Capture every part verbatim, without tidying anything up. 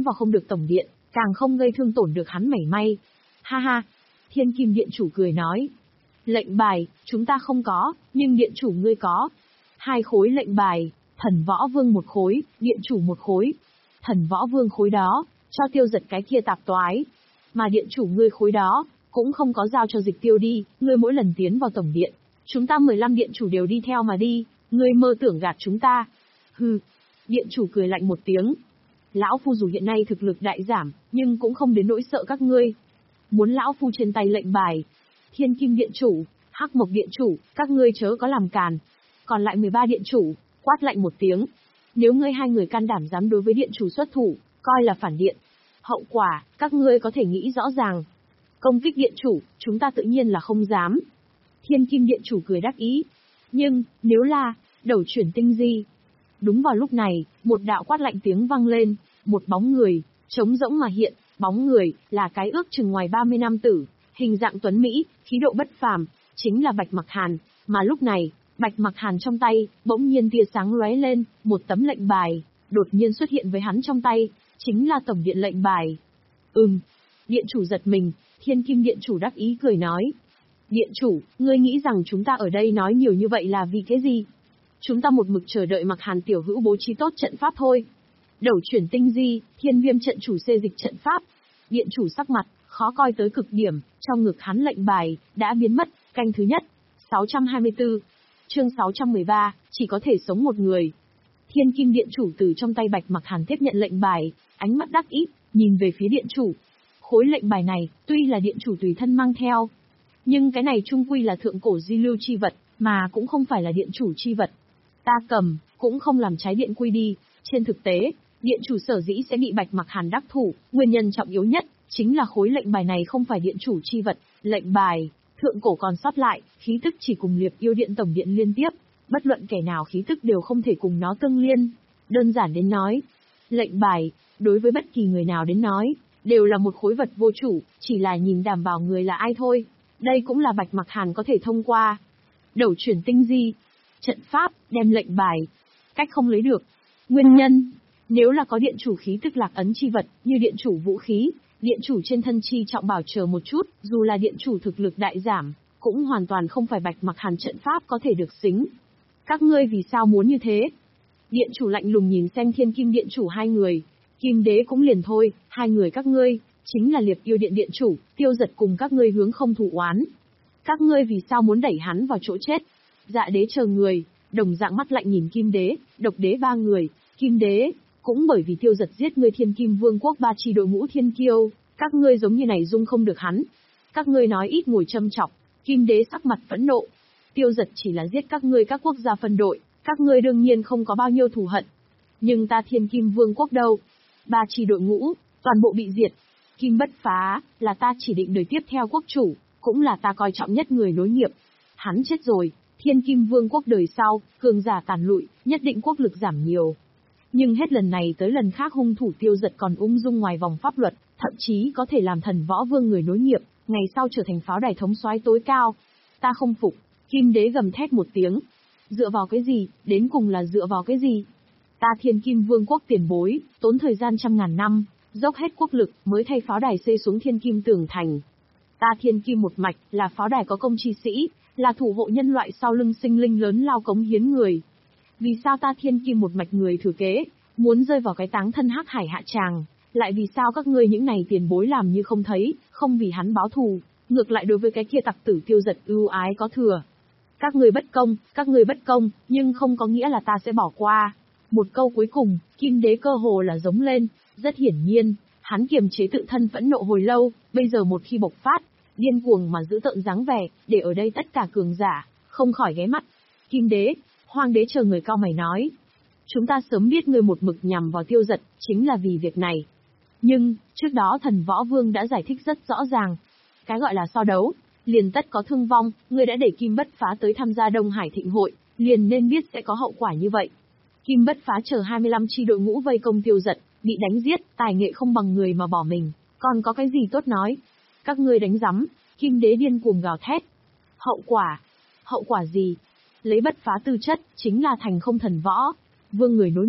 vào không được tổng điện, càng không gây thương tổn được hắn mảy may. Ha ha, Thiên Kim Điện Chủ cười nói. Lệnh bài, chúng ta không có, nhưng Điện Chủ ngươi có. Hai khối lệnh bài, Thần Võ Vương một khối, Điện Chủ một khối. Thần Võ Vương khối đó, cho Tiêu Giật cái kia tạp toái. Mà Điện Chủ ngươi khối đó, cũng không có giao cho Dịch Tiêu đi, ngươi mỗi lần tiến vào tổng điện, chúng ta mười lăm Điện Chủ đều đi theo mà đi, ngươi mơ tưởng gạt chúng ta. Hừ, Điện Chủ cười lạnh một tiếng. Lão Phu dù hiện nay thực lực đại giảm, nhưng cũng không đến nỗi sợ các ngươi. Muốn Lão Phu trên tay lệnh bài. Thiên Kim Điện Chủ, Hắc Mộc Điện Chủ, các ngươi chớ có làm càn. Còn lại mười ba Điện Chủ, quát lạnh một tiếng. Nếu ngươi hai người can đảm dám đối với Điện Chủ xuất thủ, coi là phản điện. Hậu quả, các ngươi có thể nghĩ rõ ràng. Công kích Điện Chủ, chúng ta tự nhiên là không dám. Thiên Kim Điện Chủ cười đắc ý. Nhưng, nếu là, đầu chuyển tinh di. Đúng vào lúc này, một đạo quát lạnh tiếng vang lên, một bóng người, trống rỗng mà hiện, bóng người, là cái ước chừng ngoài ba mươi nam tử, hình dạng tuấn Mỹ, khí độ bất phàm, chính là Bạch Mặc Hàn, mà lúc này, Bạch Mặc Hàn trong tay, bỗng nhiên tia sáng lóe lên, một tấm lệnh bài, đột nhiên xuất hiện với hắn trong tay, chính là tổng điện lệnh bài. Ừm, Điện Chủ giật mình, Thiên Kim Điện Chủ đắc ý cười nói. Điện Chủ, ngươi nghĩ rằng chúng ta ở đây nói nhiều như vậy là vì cái gì? Chúng ta một mực chờ đợi Mặc Hàn tiểu hữu bố trí tốt trận pháp thôi. Đầu chuyển tinh di, Thiên Viêm trận chủ xê dịch trận pháp. Điện Chủ sắc mặt, khó coi tới cực điểm, trong ngực hắn lệnh bài, đã biến mất, canh thứ nhất. sáu trăm hai mươi tư, chương sáu trăm mười ba, chỉ có thể sống một người. Thiên Kim Điện Chủ từ trong tay Bạch Mặc Hàn tiếp nhận lệnh bài, ánh mắt đắc ý, nhìn về phía Điện Chủ. Khối lệnh bài này, tuy là Điện Chủ tùy thân mang theo, nhưng cái này chung quy là thượng cổ di lưu chi vật, mà cũng không phải là Điện Chủ chi vật. Ta cầm, cũng không làm trái điện quy đi, trên thực tế, Điện Chủ sở dĩ sẽ bị Bạch Mặc Hàn đắc thủ, nguyên nhân trọng yếu nhất, chính là khối lệnh bài này không phải Điện Chủ chi vật, lệnh bài, thượng cổ còn sót lại, khí tức chỉ cùng Liệp Yêu Điện tổng điện liên tiếp, bất luận kẻ nào khí tức đều không thể cùng nó tương liên. Đơn giản đến nói, lệnh bài, đối với bất kỳ người nào đến nói, đều là một khối vật vô chủ, chỉ là nhìn đảm bảo người là ai thôi. Đây cũng là Bạch Mặc Hàn có thể thông qua. Đầu chuyển tinh di, trận pháp, đem lệnh bài, cách không lấy được. Nguyên nhân, nếu là có Điện Chủ khí tức lạc ấn chi vật, như Điện Chủ vũ khí, Điện Chủ trên thân chi trọng bảo chờ một chút, dù là Điện Chủ thực lực đại giảm, cũng hoàn toàn không phải Bạch Mặc Hàn trận pháp có thể được xính. Các ngươi vì sao muốn như thế? Điện Chủ lạnh lùng nhìn xem Thiên Kim Điện Chủ hai người. Kim Đế cũng liền thôi, hai người các ngươi, chính là Liệp Yêu Điện Điện Chủ, Tiêu Giật cùng các ngươi hướng không thù oán. Các ngươi vì sao muốn đẩy hắn vào chỗ chết? Dạ Đế chờ người, đồng dạng mắt lạnh nhìn Kim Đế, Độc Đế ba người. Kim Đế, cũng bởi vì Tiêu Giật giết ngươi Thiên Kim Vương quốc ba chi đội ngũ thiên kiêu, các ngươi giống như này dung không được hắn. Các ngươi nói ít ngồi châm chọc. Kim Đế sắc mặt phẫn nộ. Tiêu Giật chỉ là giết các ngươi các quốc gia phân đội, các ngươi đương nhiên không có bao nhiêu thù hận. Nhưng ta Thiên Kim Vương quốc đâu? Ba chi đội ngũ, toàn bộ bị diệt. Kim Bất Phá, là ta chỉ định đời tiếp theo quốc chủ, cũng là ta coi trọng nhất người nối nghiệp. Hắn chết rồi, Thiên Kim Vương quốc đời sau, cường giả tàn lụi, nhất định quốc lực giảm nhiều. Nhưng hết lần này tới lần khác hung thủ Tiêu Giật còn ung dung ngoài vòng pháp luật, thậm chí có thể làm Thần Võ Vương người nối nghiệp, ngày sau trở thành pháo đài thống soái tối cao. Ta không phục, Kim Đế gầm thét một tiếng. Dựa vào cái gì, đến cùng là dựa vào cái gì? Ta Thiên Kim Vương quốc tiền bối, tốn thời gian trăm ngàn năm, dốc hết quốc lực mới thay pháo đài xây xuống Thiên Kim tường thành. Ta Thiên Kim một mạch, là pháo đài có công chi sĩ, là thủ hộ nhân loại sau lưng sinh linh lớn lao cống hiến người. Vì sao ta Thiên Kim một mạch người thừa kế, muốn rơi vào cái táng thân hắc hải hạ tràng, lại vì sao các ngươi những này tiền bối làm như không thấy, không vì hắn báo thù, ngược lại đối với cái kia tặc tử Tiêu Giật ưu ái có thừa. Các ngươi bất công, các ngươi bất công, nhưng không có nghĩa là ta sẽ bỏ qua. Một câu cuối cùng, Kim Đế cơ hồ là giống lên, rất hiển nhiên, hắn kiềm chế tự thân phẫn nộ hồi lâu, bây giờ một khi bộc phát, điên cuồng mà giữ tợn dáng vẻ, để ở đây tất cả cường giả, không khỏi ghé mắt. Kim Đế, Hoang Đế chờ người cao mày nói. Chúng ta sớm biết ngươi một mực nhằm vào Tiêu Giật, chính là vì việc này. Nhưng, trước đó Thần Võ Vương đã giải thích rất rõ ràng. Cái gọi là so đấu, liền tất có thương vong, ngươi đã để Kim Bất Phá tới tham gia Đông Hải Thịnh hội, liền nên biết sẽ có hậu quả như vậy. Kim Bất Phá chờ hai mươi lăm chi đội ngũ vây công Tiêu Giật, bị đánh giết, tài nghệ không bằng người mà bỏ mình, còn có cái gì tốt nói? Các ngươi đánh rắm, Kim Đế điên cuồng gào thét. Hậu quả? Hậu quả gì? Lấy Bất Phá tư chất, chính là thành không thần võ, vương người nối nghiệp,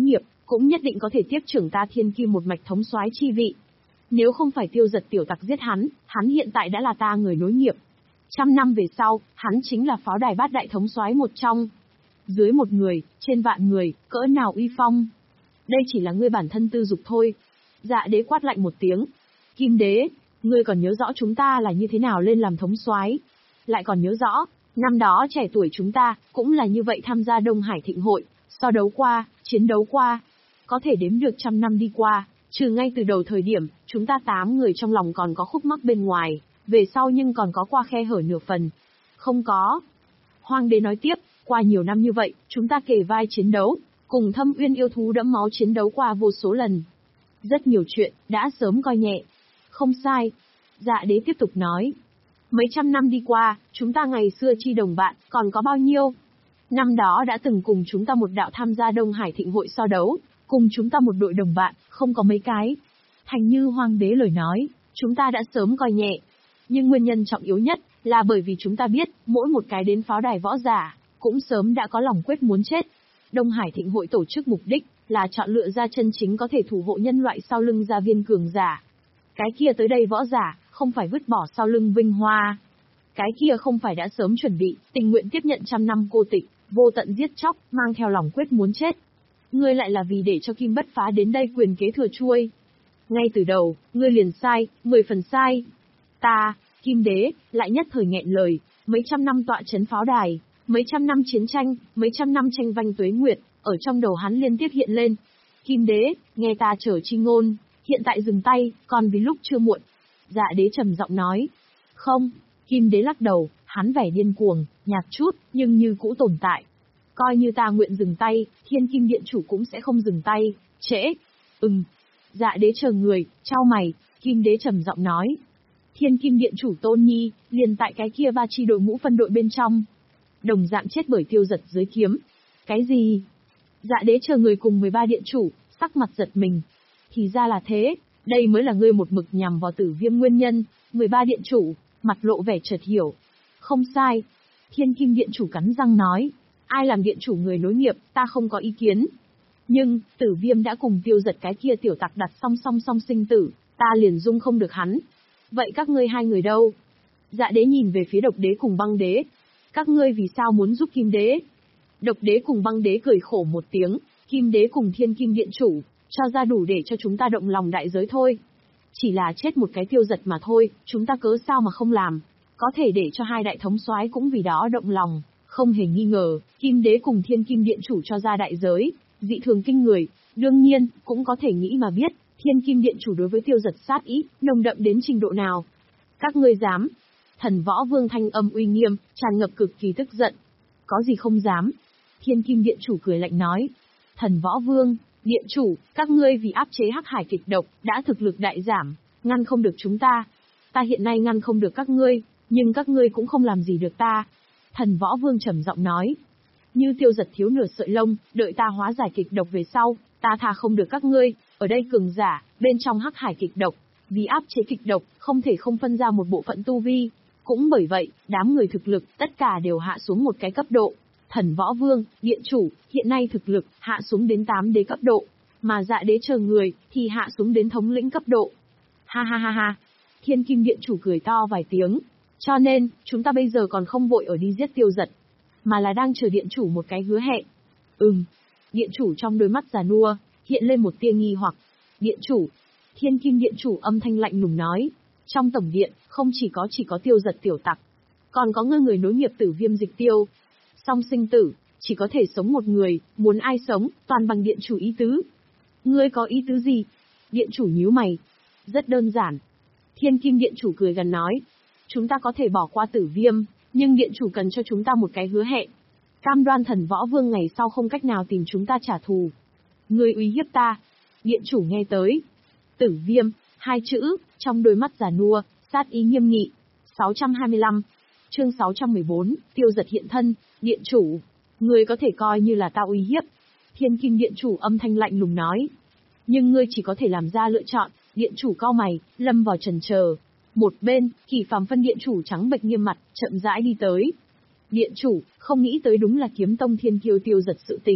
cũng nhất định có thể tiếp trưởng ta thiên kim một mạch thống soái chi vị. Nếu không phải Tiêu Giật tiểu tặc giết hắn, hắn hiện tại đã là ta người nối nghiệp. Trăm năm về sau, hắn chính là pháo đài bát đại thống soái một trong. Dưới một người, trên vạn người, cỡ nào uy phong. Đây chỉ là ngươi bản thân tư dục thôi. Dạ đế quát lạnh một tiếng. Kim đế, ngươi còn nhớ rõ chúng ta là như thế nào lên làm thống soái? Lại còn nhớ rõ, năm đó trẻ tuổi chúng ta, cũng là như vậy tham gia Đông Hải Thịnh Hội, so đấu qua, chiến đấu qua. Có thể đếm được trăm năm đi qua, trừ ngay từ đầu thời điểm, chúng ta tám người trong lòng còn có khúc mắc bên ngoài, về sau nhưng còn có qua khe hở nửa phần. Không có. Hoàng đế nói tiếp, qua nhiều năm như vậy, chúng ta kề vai chiến đấu, cùng Thâm Uyên yêu thú đẫm máu chiến đấu qua vô số lần. Rất nhiều chuyện, đã sớm coi nhẹ. Không sai. Dạ đế tiếp tục nói. Mấy trăm năm đi qua, chúng ta ngày xưa chi đồng bạn, còn có bao nhiêu? Năm đó đã từng cùng chúng ta một đạo tham gia Đông Hải Thịnh Hội so đấu, cùng chúng ta một đội đồng bạn, không có mấy cái. Thành như Hoàng đế lời nói, chúng ta đã sớm coi nhẹ. Nhưng nguyên nhân trọng yếu nhất, là bởi vì chúng ta biết, mỗi một cái đến pháo đài võ giả, cũng sớm đã có lòng quyết muốn chết. Đông Hải Thịnh Hội tổ chức mục đích, là chọn lựa ra chân chính có thể thủ hộ nhân loại sau lưng gia viên cường giả. Cái kia tới đây võ giả, không phải vứt bỏ sau lưng vinh hoa. Cái kia không phải đã sớm chuẩn bị, tình nguyện tiếp nhận trăm năm cô tịch, vô tận giết chóc, mang theo lòng quyết muốn chết. Ngươi lại là vì để cho Kim Bất Phá đến đây quyền kế thừa chuôi. Ngay từ đầu, ngươi liền sai, mười phần sai. Ta, Kim Đế, lại nhất thời nghẹn lời, mấy trăm năm tọa chấn pháo đài, mấy trăm năm chiến tranh, mấy trăm năm tranh vanh tuế nguyệt, ở trong đầu hắn liên tiếp hiện lên. Kim Đế, nghe ta trở chi ngôn, hiện tại dừng tay, còn vì lúc chưa muộn. Dạ đế trầm giọng nói. Không, Kim Đế lắc đầu, hắn vẻ điên cuồng, nhạt chút, nhưng như cũ tồn tại. Coi như ta nguyện dừng tay, Thiên Kim Điện Chủ cũng sẽ không dừng tay, trễ. Ừm. Dạ đế chờ người, trao mày, Kim Đế trầm giọng nói. Thiên Kim Điện Chủ Tôn Nhi, liền tại cái kia ba chi đội ngũ phân đội bên trong. Đồng dạng chết bởi Tiêu Giật dưới kiếm. Cái gì? Dạ đế chờ người cùng mười ba điện chủ, sắc mặt giật mình. Thì ra là thế, đây mới là ngươi một mực nhằm vào Tử Viêm nguyên nhân. mười ba điện chủ, mặt lộ vẻ chợt hiểu. Không sai. Thiên Kim Điện Chủ cắn răng nói. Ai làm điện chủ người nối nghiệp, ta không có ý kiến. Nhưng, Tử Viêm đã cùng Tiêu Giật cái kia tiểu tặc đặt song song song sinh tử, ta liền dung không được hắn. Vậy các ngươi hai người đâu? Dạ đế nhìn về phía Độc Đế cùng Băng Đế. Các ngươi vì sao muốn giúp Kim Đế? Độc Đế cùng Băng Đế cười khổ một tiếng, Kim Đế cùng Thiên Kim Điện Chủ, cho ra đủ để cho chúng ta động lòng đại giới thôi. Chỉ là chết một cái Tiêu Giật mà thôi, chúng ta cớ sao mà không làm. Có thể để cho hai đại thống soái cũng vì đó động lòng, không hề nghi ngờ, Kim Đế cùng Thiên Kim Điện Chủ cho ra đại giới, dị thường kinh người, đương nhiên, cũng có thể nghĩ mà biết, Thiên Kim Điện Chủ đối với Tiêu Giật sát ý, nồng đậm đến trình độ nào. Các ngươi dám? Thần Võ Vương thanh âm uy nghiêm, tràn ngập cực kỳ tức giận. Có gì không dám? Thiên Kim Điện Chủ cười lạnh nói. Thần Võ Vương, Điện Chủ, các ngươi vì áp chế Hắc Hải kịch độc, đã thực lực đại giảm, ngăn không được chúng ta. Ta hiện nay ngăn không được các ngươi, nhưng các ngươi cũng không làm gì được ta. Thần Võ Vương trầm giọng nói. Như Tiêu Giật thiếu nửa sợi lông, đợi ta hóa giải kịch độc về sau, ta tha không được các ngươi, ở đây cường giả, bên trong Hắc Hải kịch độc, vì áp chế kịch độc, không thể không phân ra một bộ phận tu vi. Cũng bởi vậy, đám người thực lực, tất cả đều hạ xuống một cái cấp độ. Thần Võ Vương, Điện Chủ, hiện nay thực lực, hạ xuống đến tám đế cấp độ. Mà Dạ Đế chờ người, thì hạ xuống đến thống lĩnh cấp độ. Ha ha ha ha. Thiên Kim Điện Chủ cười to vài tiếng. Cho nên, chúng ta bây giờ còn không vội ở đi giết Tiêu Giật, mà là đang chờ Điện Chủ một cái hứa hẹn. Ừm. Điện Chủ trong đôi mắt già nua, hiện lên một tia nghi hoặc. Điện Chủ. Thiên Kim Điện Chủ âm thanh lạnh lùng nói. Trong tổng điện, không chỉ có chỉ có Tiêu Giật tiểu tặc, còn có ngươi người nối nghiệp Tử Viêm Dịch Tiêu. Song sinh tử, chỉ có thể sống một người, muốn ai sống, toàn bằng Điện Chủ ý tứ. Ngươi có ý tứ gì? Điện Chủ nhíu mày. Rất đơn giản. Thiên Kim Điện Chủ cười gần nói. Chúng ta có thể bỏ qua Tử Viêm, nhưng Điện Chủ cần cho chúng ta một cái hứa hẹn. Cam đoan Thần Võ Vương ngày sau không cách nào tìm chúng ta trả thù. Ngươi uy hiếp ta. Điện Chủ nghe tới. Tử Viêm, hai chữ, trong đôi mắt già nua, sát ý nghiêm nghị. sáu trăm hai mươi lăm. Chương sáu trăm mười bốn, Tiêu Giật hiện thân. Điện Chủ, ngươi có thể coi như là ta uy hiếp. Thiên Kim Điện Chủ âm thanh lạnh lùng nói. Nhưng ngươi chỉ có thể làm ra lựa chọn. Điện Chủ cau mày, lâm vào chần chờ. Một bên, Kỳ Phàm phân Điện Chủ trắng bệch nghiêm mặt, chậm rãi đi tới. Điện Chủ, không nghĩ tới đúng là Kiếm Tông thiên kiêu Tiêu Giật sự tình.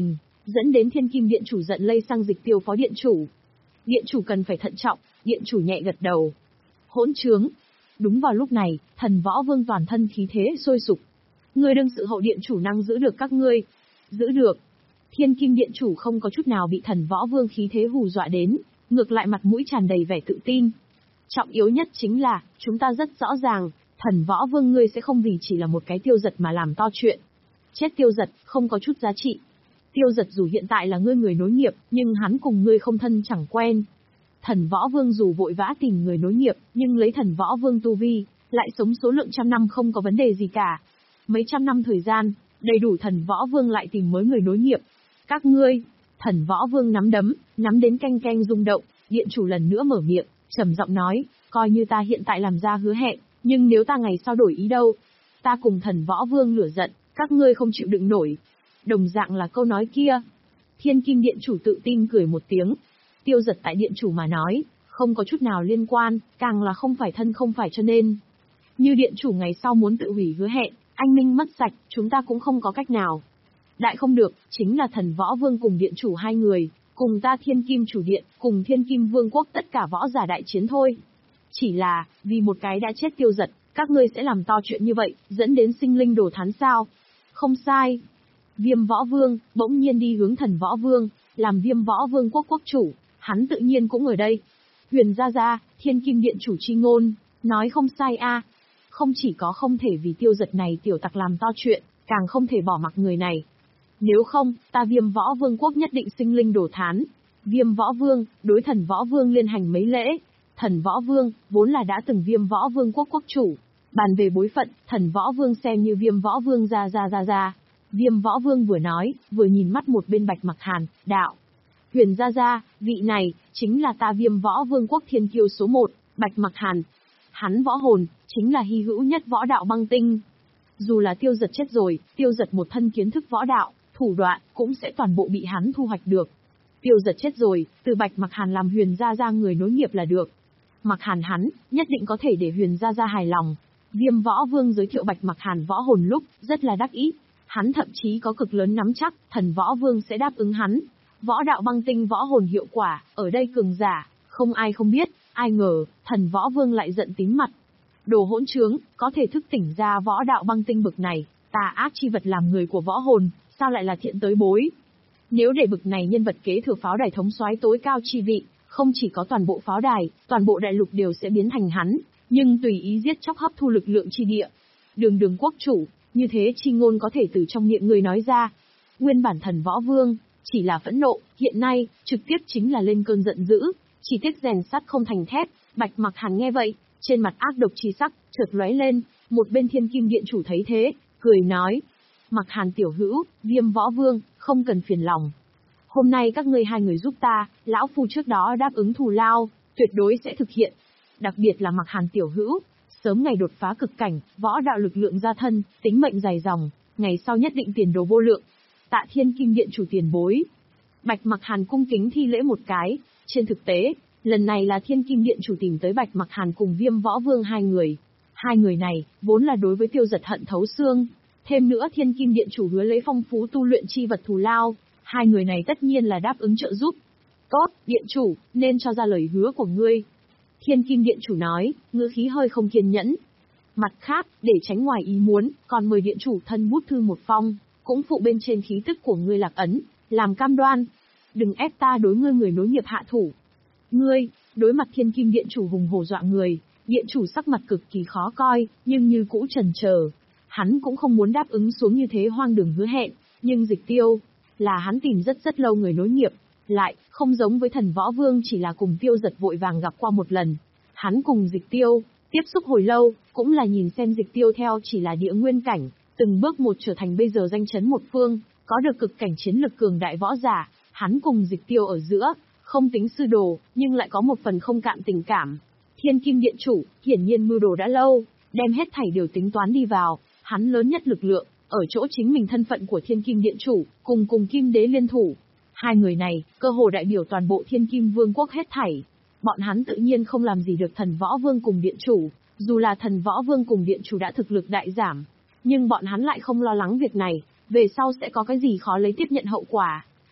dẫn đến Thiên Kim Điện chủ giận lây sang Dịch Tiêu phó điện chủ. Điện chủ cần phải thận trọng, điện chủ nhẹ gật đầu. Hỗn trướng. Đúng vào lúc này, Thần Võ Vương toàn thân khí thế sôi sục. Ngươi đương sự hậu điện chủ năng giữ được các ngươi. Giữ được. Thiên Kim Điện chủ không có chút nào bị Thần Võ Vương khí thế hù dọa đến, ngược lại mặt mũi tràn đầy vẻ tự tin. Trọng yếu nhất chính là, chúng ta rất rõ ràng, Thần Võ Vương ngươi sẽ không vì chỉ là một cái Tiêu Giật mà làm to chuyện. Chết Tiêu Giật, không có chút giá trị. Tiêu Giật dù hiện tại là ngươi người nối nghiệp, nhưng hắn cùng ngươi không thân chẳng quen. Thần Võ Vương dù vội vã tìm người nối nghiệp, nhưng lấy Thần Võ Vương tu vi, lại sống số lượng trăm năm không có vấn đề gì cả. Mấy trăm năm thời gian, đầy đủ Thần Võ Vương lại tìm mới người nối nghiệp. Các ngươi, Thần Võ Vương nắm đấm, nắm đến canh canh rung động, điện chủ lần nữa mở miệng, trầm giọng nói, coi như ta hiện tại làm ra hứa hẹn, nhưng nếu ta ngày sau đổi ý đâu, ta cùng Thần Võ Vương lửa giận, các ngươi không chịu đựng nổi. Đồng dạng là câu nói kia. Thiên Kim Điện chủ tự tin cười một tiếng. Tiêu Giật tại điện chủ mà nói, không có chút nào liên quan, càng là không phải thân không phải cho nên. Như điện chủ ngày sau muốn tự hủy hứa hẹn, anh minh mất sạch, chúng ta cũng không có cách nào. Đại không được, chính là Thần Võ Vương cùng điện chủ hai người, cùng ta Thiên Kim chủ điện, cùng Thiên Kim Vương quốc tất cả võ giả đại chiến thôi. Chỉ là, vì một cái đã chết Tiêu Giật, các ngươi sẽ làm to chuyện như vậy, dẫn đến sinh linh đồ thán sao? Không sai. Viêm Võ Vương, bỗng nhiên đi hướng Thần Võ Vương, làm Viêm Võ Vương quốc quốc chủ, hắn tự nhiên cũng ở đây. Huyền Gia Gia, Thiên Kim Điện chủ chi ngôn, nói không sai a. Không chỉ có không thể vì Tiêu Giật này tiểu tặc làm to chuyện, càng không thể bỏ mặc người này. Nếu không, ta Viêm Võ Vương quốc nhất định sinh linh đổ thán. Viêm Võ Vương, đối Thần Võ Vương liên hành mấy lễ. Thần Võ Vương, vốn là đã từng Viêm Võ Vương quốc quốc chủ. Bàn về bối phận, Thần Võ Vương xem như Viêm Võ Vương ra ra ra ra. Viêm Võ Vương vừa nói, vừa nhìn mắt một bên Bạch Mặc Hàn, đạo. Huyền Gia Gia, vị này, chính là ta Viêm Võ Vương quốc thiên kiêu số một, Bạch Mặc Hàn. Hắn võ hồn, chính là hy hữu nhất võ đạo băng tinh. Dù là Tiêu Giật chết rồi, Tiêu Giật một thân kiến thức võ đạo, thủ đoạn, cũng sẽ toàn bộ bị hắn thu hoạch được. Tiêu Giật chết rồi, từ Bạch Mặc Hàn làm Huyền Gia Gia người nối nghiệp là được. Mặc Hàn hắn, nhất định có thể để Huyền Gia Gia hài lòng. Viêm Võ Vương giới thiệu Bạch Mặc Hàn võ hồn lúc, rất là đắc ý. Hắn thậm chí có cực lớn nắm chắc, Thần Võ Vương sẽ đáp ứng hắn. Võ đạo băng tinh võ hồn hiệu quả, ở đây cường giả, không ai không biết, ai ngờ, Thần Võ Vương lại giận tím mặt. Đồ hỗn trướng, có thể thức tỉnh ra võ đạo băng tinh bực này, tà ác chi vật làm người của võ hồn, sao lại là thiện tới bối. Nếu để bực này nhân vật kế thừa pháo đài thống soái tối cao chi vị, không chỉ có toàn bộ pháo đài, toàn bộ đại lục đều sẽ biến thành hắn, nhưng tùy ý giết chóc hấp thu lực lượng chi địa. Đường đường quốc chủ, như thế chi ngôn có thể từ trong miệng người nói ra. Nguyên bản Thần Võ Vương, chỉ là phẫn nộ, hiện nay, trực tiếp chính là lên cơn giận dữ, chỉ tiếc rèn sắt không thành thép. Bạch Mặc Hàn nghe vậy, trên mặt ác độc chi sắc, chợt lóe lên, một bên Thiên Kim Điện chủ thấy thế, cười nói. Mặc Hàn tiểu hữu, Viêm Võ Vương, không cần phiền lòng. Hôm nay các ngươi hai người giúp ta, lão phu trước đó đáp ứng thù lao, tuyệt đối sẽ thực hiện. Đặc biệt là Mặc Hàn tiểu hữu, sớm ngày đột phá cực cảnh, võ đạo lực lượng gia thân, tính mệnh dài dòng, ngày sau nhất định tiền đồ vô lượng. Tạ Thiên Kim Điện chủ tiền bối. Bạch Mặc Hàn cung kính thi lễ một cái, trên thực tế, lần này là Thiên Kim Điện chủ tìm tới Bạch Mặc Hàn cùng Viêm Võ Vương hai người. Hai người này, vốn là đối với Tiêu Giật hận thấu xương. Thêm nữa Thiên Kim Điện chủ hứa lấy phong phú tu luyện chi vật thù lao, hai người này tất nhiên là đáp ứng trợ giúp. Tốt, Điện chủ, nên cho ra lời hứa của ngươi. Thiên Kim Điện chủ nói, ngữ khí hơi không kiên nhẫn. Mặt khác, để tránh ngoài ý muốn, còn mời Điện chủ thân bút thư một phong, cũng phụ bên trên khí tức của ngươi lạc ấn, làm cam đoan. Đừng ép ta đối ngươi người nối nghiệp hạ thủ. Ngươi, đối mặt Thiên Kim Điện chủ hùng hổ dọa người, Điện chủ sắc mặt cực kỳ khó coi, nhưng như cũ chần chờ. Hắn cũng không muốn đáp ứng xuống như thế hoang đường hứa hẹn, nhưng Dịch Tiêu, là hắn tìm rất rất lâu người nối nghiệp, lại, không giống với Thần Võ Vương chỉ là cùng Tiêu Giật vội vàng gặp qua một lần. Hắn cùng Dịch Tiêu, tiếp xúc hồi lâu, cũng là nhìn xem Dịch Tiêu theo chỉ là địa nguyên cảnh, từng bước một trở thành bây giờ danh chấn một phương, có được cực cảnh chiến lực cường đại võ giả. Hắn cùng Dịch Tiêu ở giữa, không tính sư đồ, nhưng lại có một phần không cạn tình cảm. Thiên Kim Điện chủ, hiển nhiên mưu đồ đã lâu, đem hết thảy đều tính toán đi vào. Hắn lớn nhất lực lượng, ở chỗ chính mình thân phận của Thiên Kim Điện chủ, cùng cùng Kim Đế liên thủ. Hai người này, cơ hồ đại biểu toàn bộ Thiên Kim Vương quốc hết thảy. Bọn hắn tự nhiên không làm gì được Thần Võ Vương cùng Điện chủ, dù là Thần Võ Vương cùng Điện chủ đã thực lực đại giảm. Nhưng bọn hắn lại không lo lắng việc này, về sau sẽ có cái gì khó lấy tiếp nhận hậu quả.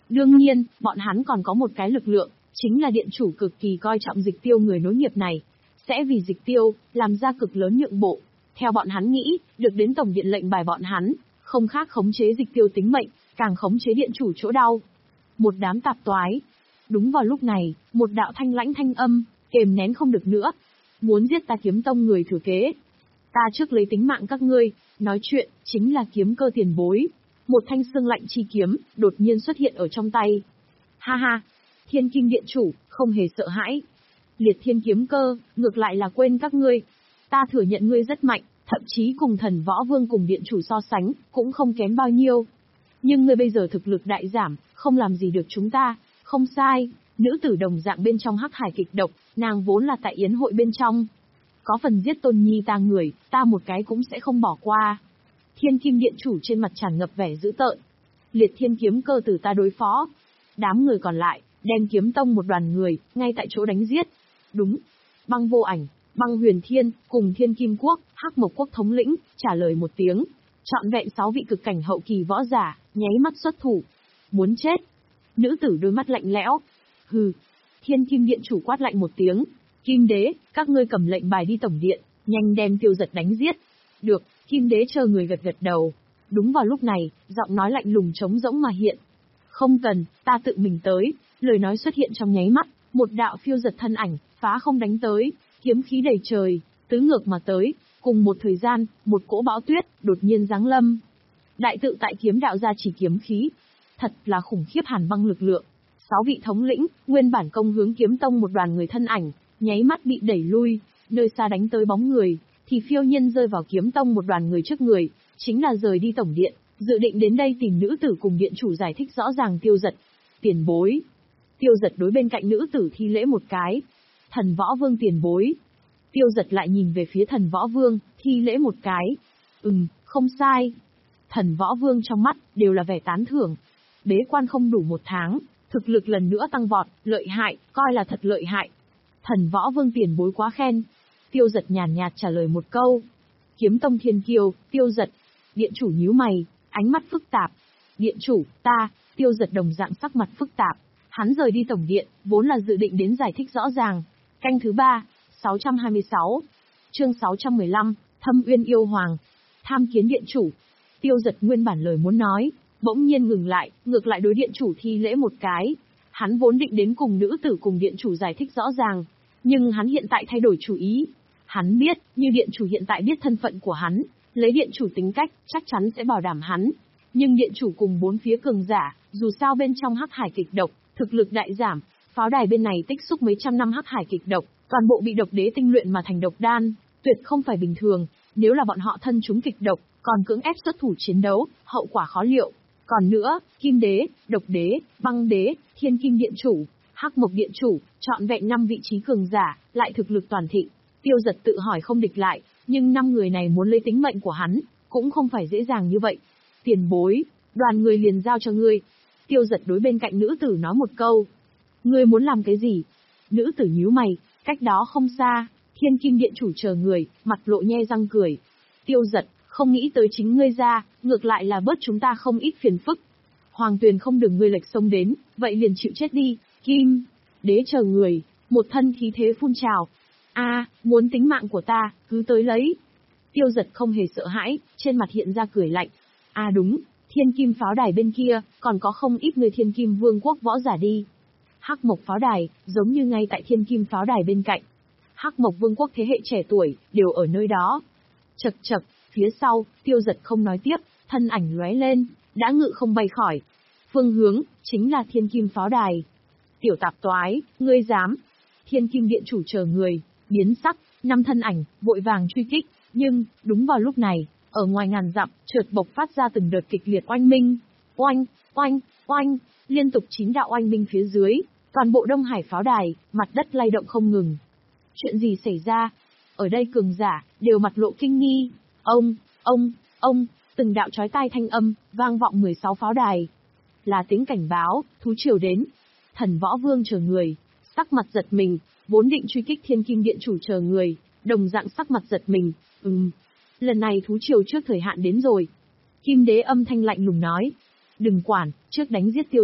Đương nhiên, bọn hắn còn có một cái lực lượng, chính là điện chủ cực kỳ coi trọng Dịch Tiêu người nối nghiệp này. Sẽ vì Dịch Tiêu, làm ra cực lớn nhượng bộ. Theo bọn hắn nghĩ, được đến tổng điện lệnh bài bọn hắn, không khác khống chế Dịch Tiêu tính mệnh, càng khống chế điện chủ chỗ đau. Một đám tạp toái. Đúng vào lúc này, một đạo thanh lãnh thanh âm, kềm nén không được nữa. Muốn giết ta Kiếm Tông người thừa kế. Ta trước lấy tính mạng các ngươi, nói chuyện, chính là kiếm cơ tiền bối. Một thanh xương lạnh chi kiếm, đột nhiên xuất hiện ở trong tay. Ha ha, Thiên Kim Điện Chủ, không hề sợ hãi. Liệt Thiên Kiếm Cơ, ngược lại là quên các ngươi. Ta thừa nhận ngươi rất mạnh, thậm chí cùng Thần Võ Vương cùng Điện Chủ so sánh, cũng không kém bao nhiêu. Nhưng ngươi bây giờ thực lực đại giảm, không làm gì được chúng ta. Không sai, nữ tử đồng dạng bên trong hắc hải kịch độc, nàng vốn là tại yến hội bên trong. Có phần giết Tôn Nhi ta người, ta một cái cũng sẽ không bỏ qua. Thiên Kim Điện Chủ trên mặt tràn ngập vẻ dữ tợn. Liệt Thiên Kiếm Cơ từ ta đối phó. Đám người còn lại, đem Kiếm Tông một đoàn người, ngay tại chỗ đánh giết. Đúng. Băng Vô Ảnh, Băng Huyền Thiên, cùng Thiên Kim Quốc, Hắc Mộc Quốc thống lĩnh, trả lời một tiếng. Trọn vẹn sáu vị cực cảnh hậu kỳ võ giả, nháy mắt xuất thủ. Muốn chết. Nữ tử đôi mắt lạnh lẽo. Hừ. Thiên Kim Điện Chủ quát lạnh một tiếng. Kim Đế, các ngươi cầm lệnh bài đi tổng điện, nhanh đem Tiêu Giật đánh giết. Được, Kim Đế chờ người gật gật đầu. Đúng vào lúc này, giọng nói lạnh lùng trống rỗng mà hiện. Không cần, ta tự mình tới. Lời nói xuất hiện trong nháy mắt, một đạo phiêu giật thân ảnh, phá không đánh tới, kiếm khí đầy trời, tứ ngược mà tới. Cùng một thời gian, một cỗ bão tuyết, đột nhiên giáng lâm. Đại tự tại kiếm đạo ra chỉ kiếm khí. Thật là khủng khiếp hàn băng lực lượng. Sáu vị thống lĩnh, nguyên bản công hướng Kiếm Tông một đoàn người thân ảnh, nháy mắt bị đẩy lui, nơi xa đánh tới bóng người, thì phiêu nhiên rơi vào Kiếm Tông một đoàn người trước người, chính là rời đi tổng điện, dự định đến đây tìm nữ tử cùng điện chủ giải thích rõ ràng Tiêu Giật. Tiền bối. Tiêu Giật đối bên cạnh nữ tử thi lễ một cái. Thần Võ Vương tiền bối. Tiêu Giật lại nhìn về phía Thần Võ Vương, thi lễ một cái. Ừm, không sai. Thần Võ Vương trong mắt, đều là vẻ tán thưởng. Bế quan không đủ một tháng, thực lực lần nữa tăng vọt, lợi hại, coi là thật lợi hại. Thần Võ Vương tiền bối quá khen. Tiêu Giật nhàn nhạt trả lời một câu. Kiếm Tông Thiên Kiêu, Tiêu Giật. Điện chủ nhíu mày, ánh mắt phức tạp. Điện chủ, ta, Tiêu Giật đồng dạng sắc mặt phức tạp. Hắn rời đi tổng điện, vốn là dự định đến giải thích rõ ràng. Canh thứ ba, sáu trăm hai mươi sáu. Chương sáu trăm mười lăm, Thâm Uyên Yêu Hoàng. Tham kiến điện chủ. Tiêu Giật nguyên bản lời muốn nói, bỗng nhiên ngừng lại, ngược lại đối điện chủ thi lễ một cái. Hắn vốn định đến cùng nữ tử cùng điện chủ giải thích rõ ràng, nhưng hắn hiện tại thay đổi chủ ý. Hắn biết, như điện chủ hiện tại biết thân phận của hắn, lấy điện chủ tính cách, chắc chắn sẽ bảo đảm hắn. Nhưng điện chủ cùng bốn phía cường giả, dù sao bên trong hắc hải kịch độc, thực lực đại giảm, pháo đài bên này tích xúc mấy trăm năm hắc hải kịch độc, toàn bộ bị độc đế tinh luyện mà thành độc đan, tuyệt không phải bình thường. Nếu là bọn họ thân chúng kịch độc, còn cưỡng ép xuất thủ chiến đấu, hậu quả khó liệu. Còn nữa, Kim Đế, Độc Đế, Băng Đế, Thiên Kim Điện Chủ, Hắc Mộc Điện Chủ, trọn vẹn năm vị trí cường giả, lại thực lực toàn thịnh. Tiêu Giật tự hỏi không địch lại, nhưng năm người này muốn lấy tính mệnh của hắn, cũng không phải dễ dàng như vậy. Tiền bối, đoàn người liền giao cho ngươi. Tiêu Giật đối bên cạnh nữ tử nói một câu. Ngươi muốn làm cái gì? Nữ tử nhíu mày, cách đó không xa, Thiên Kim Điện Chủ chờ người, mặt lộ nhe răng cười. Tiêu Giật, không nghĩ tới chính ngươi ra, ngược lại là bớt chúng ta không ít phiền phức. Hoàng Tuyền không đừng ngươi lệch sông đến, vậy liền chịu chết đi. Kim Đế chờ người, một thân khí thế phun trào. A, muốn tính mạng của ta, cứ tới lấy. Tiêu Giật không hề sợ hãi, trên mặt hiện ra cười lạnh. A đúng, Thiên Kim pháo đài bên kia, còn có không ít người Thiên Kim Vương quốc võ giả đi. Hắc Mộc pháo đài, giống như ngay tại Thiên Kim pháo đài bên cạnh. Hắc Mộc Vương quốc thế hệ trẻ tuổi, đều ở nơi đó. Chậc chậc, phía sau, Tiêu Giật không nói tiếp, thân ảnh lóe lên, đã ngự không bay khỏi. Phương hướng, chính là Thiên Kim pháo đài. Tiểu tạp toái, ngươi dám. Thiên Kim Điện Chủ chờ người, biến sắc, năm thân ảnh, vội vàng truy kích, nhưng, đúng vào lúc này, ở ngoài ngàn dặm, chợt bộc phát ra từng đợt kịch liệt oanh minh. Oanh, oanh, oanh, liên tục chín đạo oanh minh phía dưới, toàn bộ Đông Hải pháo đài, mặt đất lay động không ngừng. Chuyện gì xảy ra? Ở đây cường giả, đều mặt lộ kinh nghi. Ông, ông, ông, từng đạo chói tai thanh âm, vang vọng mười sáu pháo đài. Là tiếng cảnh báo, thú triều đến. Thần Võ Vương chờ người, sắc mặt giật mình, vốn định truy kích Thiên Kim Điện Chủ chờ người, đồng dạng sắc mặt giật mình, ừm. Lần này thú triều trước thời hạn đến rồi. Kim Đế âm thanh lạnh lùng nói. Đừng quản, trước đánh giết Tiêu Giật,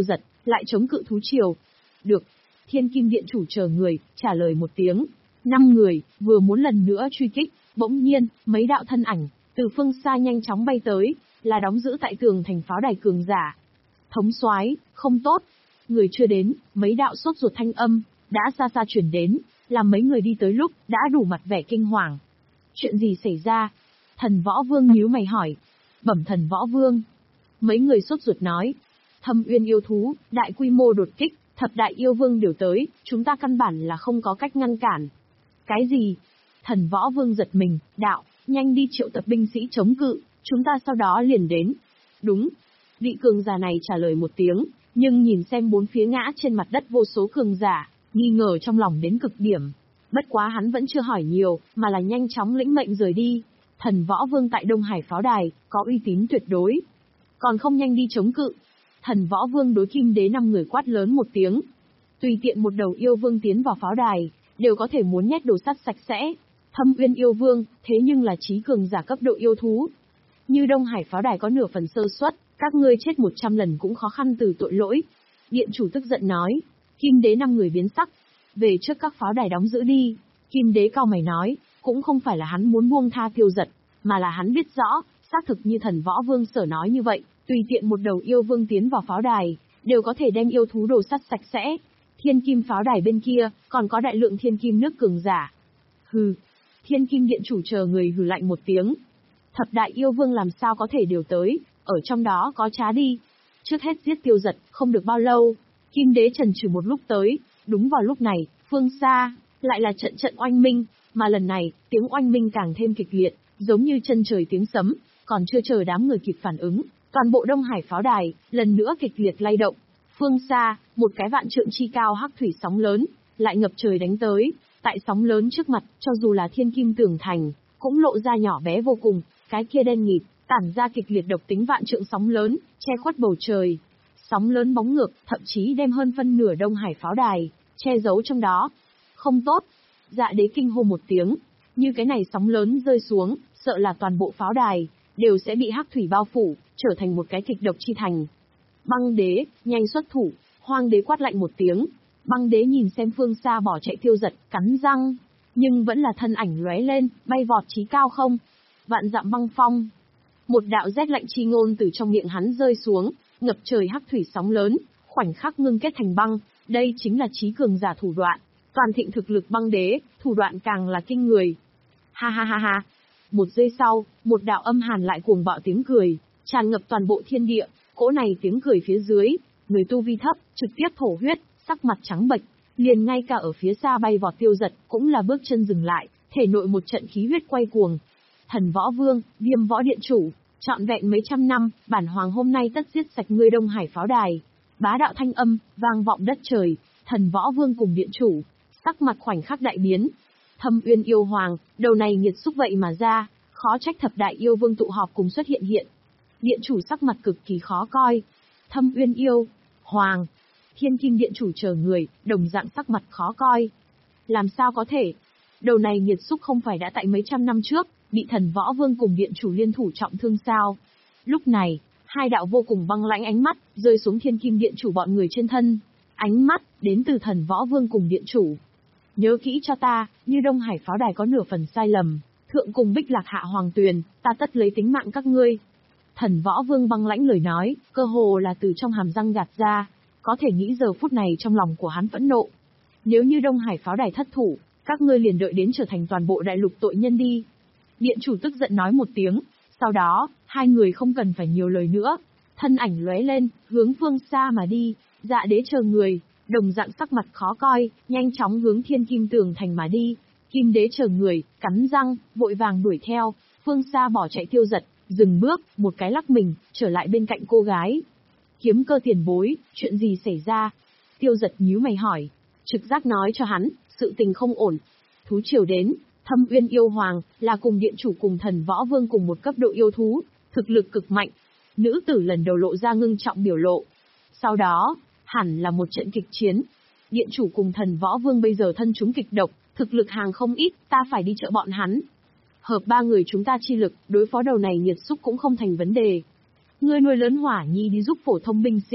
lại chống cự thú triều. Được. Thiên Kim Điện chủ chờ người, trả lời một tiếng. Năm người, vừa muốn lần nữa truy kích, bỗng nhiên, mấy đạo thân ảnh, từ phương xa nhanh chóng bay tới, là đóng giữ tại tường thành pháo đài cường giả. Thống soái, không tốt. Người chưa đến, mấy đạo sốt ruột thanh âm, đã xa xa chuyển đến, làm mấy người đi tới lúc, đã đủ mặt vẻ kinh hoàng. Chuyện gì xảy ra? Thần Võ Vương nhíu mày hỏi. Bẩm Thần Võ Vương. Mấy người sốt ruột nói. Thâm Uyên yêu thú, đại quy mô đột kích, thập đại yêu vương đều tới, chúng ta căn bản là không có cách ngăn cản. Cái gì? Thần Võ Vương giật mình, đạo, nhanh đi triệu tập binh sĩ chống cự, chúng ta sau đó liền đến. Đúng. Vị cường giả này trả lời một tiếng, nhưng nhìn xem bốn phía ngã trên mặt đất vô số cường giả, nghi ngờ trong lòng đến cực điểm. Bất quá hắn vẫn chưa hỏi nhiều, mà là nhanh chóng lĩnh mệnh rời đi. Thần Võ Vương tại Đông Hải pháo đài, có uy tín tuyệt đối. Còn không nhanh đi chống cự. Thần Võ Vương đối Kim Đế năm người quát lớn một tiếng. Tùy tiện một đầu yêu vương tiến vào pháo đài, đều có thể muốn nhét đồ sắt sạch sẽ. Thâm Uyên yêu vương, thế nhưng là trí cường giả cấp độ yêu thú. Như Đông Hải pháo đài có nửa phần sơ suất, các ngươi chết một trăm lần cũng khó khăn từ tội lỗi. Điện chủ tức giận nói. Kim Đế năm người biến sắc. Về trước các pháo đài đóng giữ đi. Kim Đế cau mày nói, cũng không phải là hắn muốn buông tha Tiêu Giật, mà là hắn biết rõ, xác thực như Thần Võ Vương sở nói như vậy, tùy tiện một đầu yêu vương tiến vào pháo đài, đều có thể đem yêu thú đồ sắt sạch sẽ. Thiên Kim pháo đài bên kia, còn có đại lượng thiên kim nước cường giả. Hừ. Thiên Kim Điện chủ chờ người hừ lạnh một tiếng. Thập đại yêu vương làm sao có thể đều tới, ở trong đó có trá đi. Trước hết giết Tiêu Giật, không được bao lâu, Kim Đế chần chừ một lúc tới, đúng vào lúc này, phương xa, lại là trận trận oanh minh, mà lần này, tiếng oanh minh càng thêm kịch liệt, giống như chân trời tiếng sấm, còn chưa chờ đám người kịp phản ứng, toàn bộ Đông Hải pháo đài, lần nữa kịch liệt lay động. Phương xa, một cái vạn trượng chi cao hắc thủy sóng lớn, lại ngập trời đánh tới, tại sóng lớn trước mặt, cho dù là thiên kim tường thành, cũng lộ ra nhỏ bé vô cùng, cái kia đen nghịt, tản ra kịch liệt độc tính vạn trượng sóng lớn, che khuất bầu trời. Sóng lớn bóng ngược, thậm chí đem hơn phân nửa Đông Hải pháo đài, che giấu trong đó. Không tốt. Dạ đế kinh hô một tiếng, như cái này sóng lớn rơi xuống, sợ là toàn bộ pháo đài, đều sẽ bị hắc thủy bao phủ, trở thành một cái kịch độc chi thành. Băng đế, nhanh xuất thủ, hoang đế quát lạnh một tiếng. Băng đế nhìn xem phương xa bỏ chạy Tiêu Giật, cắn răng, nhưng vẫn là thân ảnh lóe lên, bay vọt chí cao không. Vạn dặm băng phong. Một đạo rét lạnh chi ngôn từ trong miệng hắn rơi xuống, ngập trời hắc thủy sóng lớn, khoảnh khắc ngưng kết thành băng, đây chính là trí cường giả thủ đoạn. Toàn thịnh thực lực băng đế, thủ đoạn càng là kinh người. Ha ha ha ha. Một giây sau, một đạo âm hàn lại cuồng bạo tiếng cười, tràn ngập toàn bộ thiên địa, cỗ này tiếng cười phía dưới, người tu vi thấp, trực tiếp thổ huyết, sắc mặt trắng bệch, liền ngay cả ở phía xa bay vọt Tiêu Giật, cũng là bước chân dừng lại, thể nội một trận khí huyết quay cuồng. Thần Võ Vương, Viêm Võ Điện chủ, trọn vẹn mấy trăm năm, bản hoàng hôm nay tất giết sạch ngươi Đông Hải pháo đài. Bá đạo thanh âm, vang vọng đất trời, Thần Võ Vương cùng điện chủ, sắc mặt khoảnh khắc đại biến. Thâm Uyên yêu hoàng, đầu này nghiệt xúc vậy mà ra, khó trách thập đại yêu vương tụ họp cùng xuất hiện hiện. Điện chủ sắc mặt cực kỳ khó coi. Thâm Uyên yêu hoàng, Thiên Kim Điện chủ chờ người, đồng dạng sắc mặt khó coi. Làm sao có thể? Đầu này nghiệt xúc không phải đã tại mấy trăm năm trước, bị Thần Võ Vương cùng điện chủ liên thủ trọng thương sao? Lúc này, hai đạo vô cùng băng lãnh ánh mắt rơi xuống Thiên Kim Điện chủ bọn người trên thân. Ánh mắt đến từ Thần Võ Vương cùng điện chủ. Nhớ kỹ cho ta, như Đông Hải pháo đài có nửa phần sai lầm, thượng cùng Bích Lạc Hạ Hoàng Tuyền, ta tất lấy tính mạng các ngươi. Thần Võ Vương băng lãnh lời nói, cơ hồ là từ trong hàm răng gạt ra, có thể nghĩ giờ phút này trong lòng của hắn phẫn nộ. Nếu như Đông Hải pháo đài thất thủ, các ngươi liền đợi đến trở thành toàn bộ đại lục tội nhân đi. Điện chủ tức giận nói một tiếng, sau đó, hai người không cần phải nhiều lời nữa, thân ảnh lóe lên, hướng phương xa mà đi. Dạ đế chờ người, đồng dạng sắc mặt khó coi, nhanh chóng hướng Thiên Kim tường thành mà đi. Kim đế chờ người, cắn răng, vội vàng đuổi theo, phương xa bỏ chạy Tiêu Giật, dừng bước, một cái lắc mình, trở lại bên cạnh cô gái. Kiếm Cơ tiền bối, chuyện gì xảy ra? Tiêu Giật nhíu mày hỏi, trực giác nói cho hắn, sự tình không ổn. Thú triều đến, Thâm Uyên yêu hoàng, là cùng điện chủ cùng Thần Võ Vương cùng một cấp độ yêu thú, thực lực cực mạnh. Nữ tử lần đầu lộ ra ngưng trọng biểu lộ. Sau đó, hẳn là một trận kịch chiến. Điện chủ cùng Thần Võ Vương bây giờ thân chúng kịch độc, thực lực hàng không ít, ta phải đi trợ bọn hắn. Hợp ba người chúng ta chi lực, đối phó đầu này nghiệt xúc cũng không thành vấn đề. Ngươi nuôi lớn Hỏa Nhi đi giúp phổ thông binh sĩ,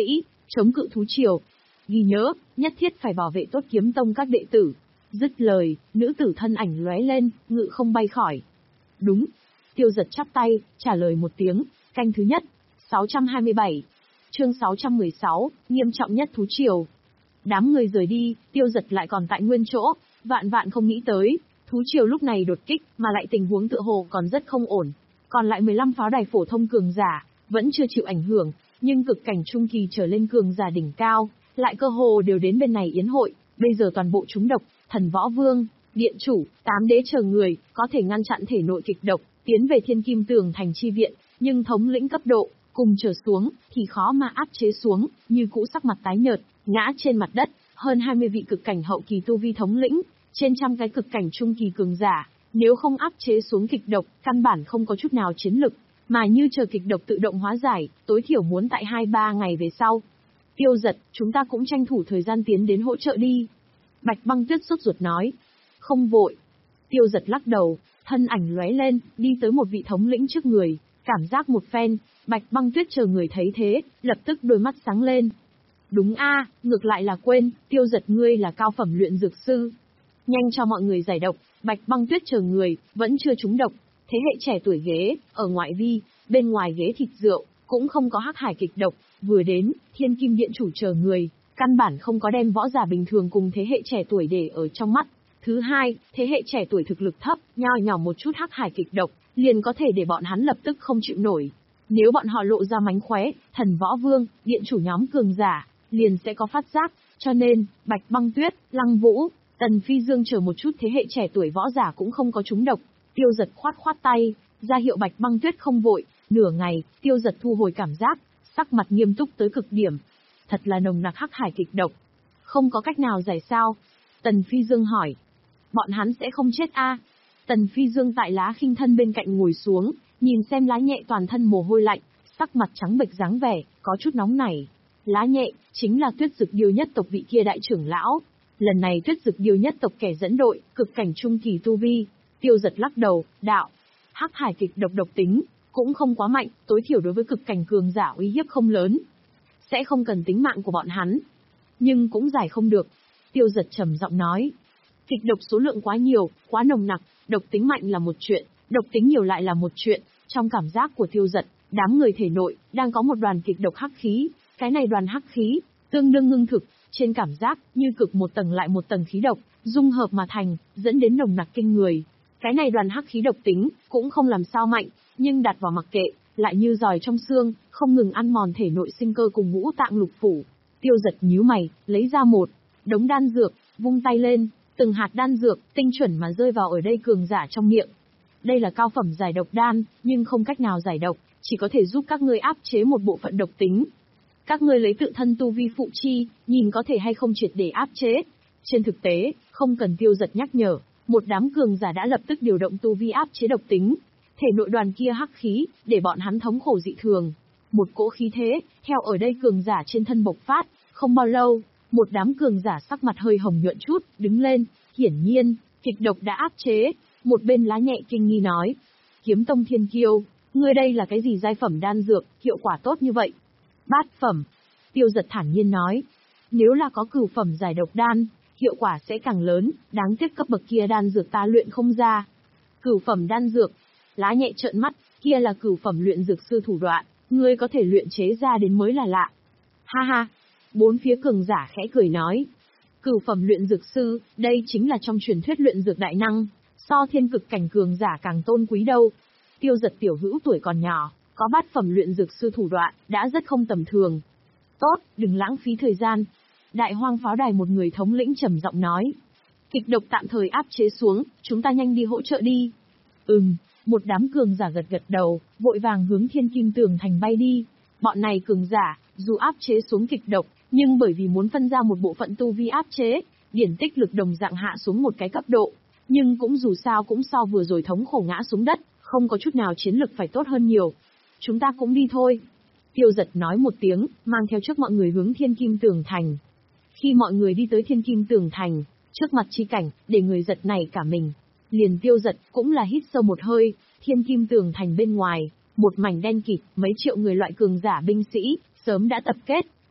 chống cự thú triều. Ghi nhớ, nhất thiết phải bảo vệ tốt kiếm tông các đệ tử. Dứt lời, nữ tử thân ảnh lóe lên, ngự không bay khỏi. Đúng. Tiêu Giật chắp tay, trả lời một tiếng, canh thứ nhất. sáu trăm hai mươi bảy. Chương sáu trăm mười sáu, nghiêm trọng nhất thú triều. Đám người rời đi, Tiêu Giật lại còn tại nguyên chỗ, vạn vạn không nghĩ tới, thú triều lúc này đột kích, mà lại tình huống tựa hồ còn rất không ổn. Còn lại mười lăm pháo đài phổ thông cường giả, vẫn chưa chịu ảnh hưởng, nhưng cực cảnh trung kỳ trở lên cường giả đỉnh cao, lại cơ hồ đều đến bên này yến hội, bây giờ toàn bộ chúng độc, Thần Võ Vương, Điện Chủ, Tám Đế chờ người, có thể ngăn chặn thể nội kịch độc, tiến về Thiên Kim Tường thành chi viện, nhưng thống lĩnh cấp độ, cùng trở xuống, thì khó mà áp chế xuống, như cũ sắc mặt tái nhợt, ngã trên mặt đất, hơn hai mươi vị cực cảnh hậu kỳ tu vi thống lĩnh, trên trăm cái cực cảnh trung kỳ cường giả, nếu không áp chế xuống kịch độc, căn bản không có chút nào chiến lực, mà như chờ kịch độc tự động hóa giải, tối thiểu muốn tại hai ba ngày về sau. Tiêu Giật, chúng ta cũng tranh thủ thời gian tiến đến hỗ trợ đi. Bạch Băng Tuyết sốt ruột nói. Không vội. Tiêu Giật lắc đầu, thân ảnh lóe lên, đi tới một vị thống lĩnh trước người, cảm giác một phen, Bạch Băng Tuyết chờ người thấy thế, lập tức đôi mắt sáng lên. Đúng a, ngược lại là quên, Tiêu Giật ngươi là cao phẩm luyện dược sư. Nhanh cho mọi người giải độc, Bạch Băng Tuyết chờ người, vẫn chưa trúng độc, thế hệ trẻ tuổi ghế, ở ngoại vi, bên ngoài ghế thịt rượu, cũng không có hắc hải kịch độc, vừa đến, Thiên Kim Điện chủ chờ người, căn bản không có đem võ giả bình thường cùng thế hệ trẻ tuổi để ở trong mắt. Thứ hai, thế hệ trẻ tuổi thực lực thấp, nho nhỏ một chút hắc hải kịch độc, liền có thể để bọn hắn lập tức không chịu nổi. Nếu bọn họ lộ ra mánh khóe, Thần Võ Vương, Điện chủ nhóm cường giả, liền sẽ có phát giác, cho nên, Bạch Băng Tuyết, Lăng Vũ, Tần Phi Dương chờ một chút thế hệ trẻ tuổi võ giả cũng không có trúng độc. Tiêu Giật khoát khoát tay, ra hiệu Bạch Băng Tuyết không vội, nửa ngày, Tiêu Giật thu hồi cảm giác, sắc mặt nghiêm túc tới cực điểm. Thật là nồng nặc hắc hải kịch độc. Không có cách nào giải sao? Tần Phi Dương hỏi. Bọn hắn sẽ không chết a? Tần Phi Dương tại Lá Khinh Thân bên cạnh ngồi xuống, nhìn xem Lá Nhẹ toàn thân mồ hôi lạnh, sắc mặt trắng bệch dáng vẻ, có chút nóng nảy. Lá Nhẹ, chính là Tuyết Dực Điêu nhất tộc vị kia đại trưởng lão. Lần này Tuyết Dực Điêu nhất tộc kẻ dẫn đội, cực cảnh trung kỳ tu vi. Tiêu Giật lắc đầu, đạo. Hắc hải kịch độc độc tính, cũng không quá mạnh, tối thiểu đối với cực cảnh cường giả uy hiếp không lớn. Sẽ không cần tính mạng của bọn hắn. Nhưng cũng giải không được. Tiêu Giật trầm giọng nói. Kịch độc số lượng quá nhiều, quá nồng nặc, độc tính mạnh là một chuyện, độc tính nhiều lại là một chuyện. Trong cảm giác của Tiêu Giật, đám người thể nội, đang có một đoàn kịch độc hắc khí. Cái này đoàn hắc khí, tương đương ngưng thực, trên cảm giác, như cực một tầng lại một tầng khí độc, dung hợp mà thành, dẫn đến nồng nặc kinh người. Cái này đoàn hắc khí độc tính, cũng không làm sao mạnh, nhưng đặt vào mặc kệ, lại như giòi trong xương, không ngừng ăn mòn thể nội sinh cơ cùng ngũ tạng lục phủ. Tiêu Giật nhíu mày, lấy ra một đống đan dược, vung tay lên, từng hạt đan dược, tinh chuẩn mà rơi vào ở đây cường giả trong miệng. Đây là cao phẩm giải độc đan, nhưng không cách nào giải độc, chỉ có thể giúp các ngươi áp chế một bộ phận độc tính. Các ngươi lấy tự thân tu vi phụ chi, nhìn có thể hay không triệt để áp chế. Trên thực tế, không cần Tiêu Giật nhắc nhở, một đám cường giả đã lập tức điều động tu vi áp chế độc tính. Thể nội đoàn kia hắc khí, để bọn hắn thống khổ dị thường. Một cỗ khí thế, theo ở đây cường giả trên thân bộc phát, không bao lâu, một đám cường giả sắc mặt hơi hồng nhuận chút, đứng lên, hiển nhiên, kịch độc đã áp chế. Một bên Lá Nhẹ kinh nghi nói, Kiếm Tông Thiên Kiêu, ngươi đây là cái gì giai phẩm đan dược, hiệu quả tốt như vậy? Bát phẩm. Tiêu Giật thản nhiên nói, nếu là có cửu phẩm giải độc đan, hiệu quả sẽ càng lớn, đáng tiếc cấp bậc kia đan dược ta luyện không ra. Cửu phẩm đan dược. Lá Nhẹ trợn mắt, kia là cửu phẩm luyện dược sư thủ đoạn, ngươi có thể luyện chế ra đến mới là lạ. Ha ha. Bốn phía cường giả khẽ cười nói, cửu phẩm luyện dược sư, đây chính là trong truyền thuyết luyện dược đại năng, so thiên cực cảnh cường giả càng tôn quý đâu. Tiêu Giật tiểu hữu tuổi còn nhỏ, có bát phẩm luyện dược sư thủ đoạn, đã rất không tầm thường. Tốt, đừng lãng phí thời gian. Đại Hoang pháo đài một người thống lĩnh trầm giọng nói, kịch độc tạm thời áp chế xuống, chúng ta nhanh đi hỗ trợ đi. Ừm. Một đám cường giả gật gật đầu, vội vàng hướng Thiên Kim Tường thành bay đi. Bọn này cường giả, dù áp chế xuống kịch độc, nhưng bởi vì muốn phân ra một bộ phận tu vi áp chế, điển tích lực đồng dạng hạ xuống một cái cấp độ. Nhưng cũng dù sao cũng so vừa rồi thống khổ ngã xuống đất, không có chút nào chiến lực phải tốt hơn nhiều. Chúng ta cũng đi thôi. Tiêu Giật nói một tiếng, mang theo trước mọi người hướng Thiên Kim Tường thành. Khi mọi người đi tới Thiên Kim Tường thành, trước mặt chi cảnh, để người giật nảy cả mình. Liền Tiêu Giật cũng là hít sâu một hơi, Thiên Kim Tường thành bên ngoài, một mảnh đen kịt, mấy triệu người loại cường giả binh sĩ, sớm đã tập kết.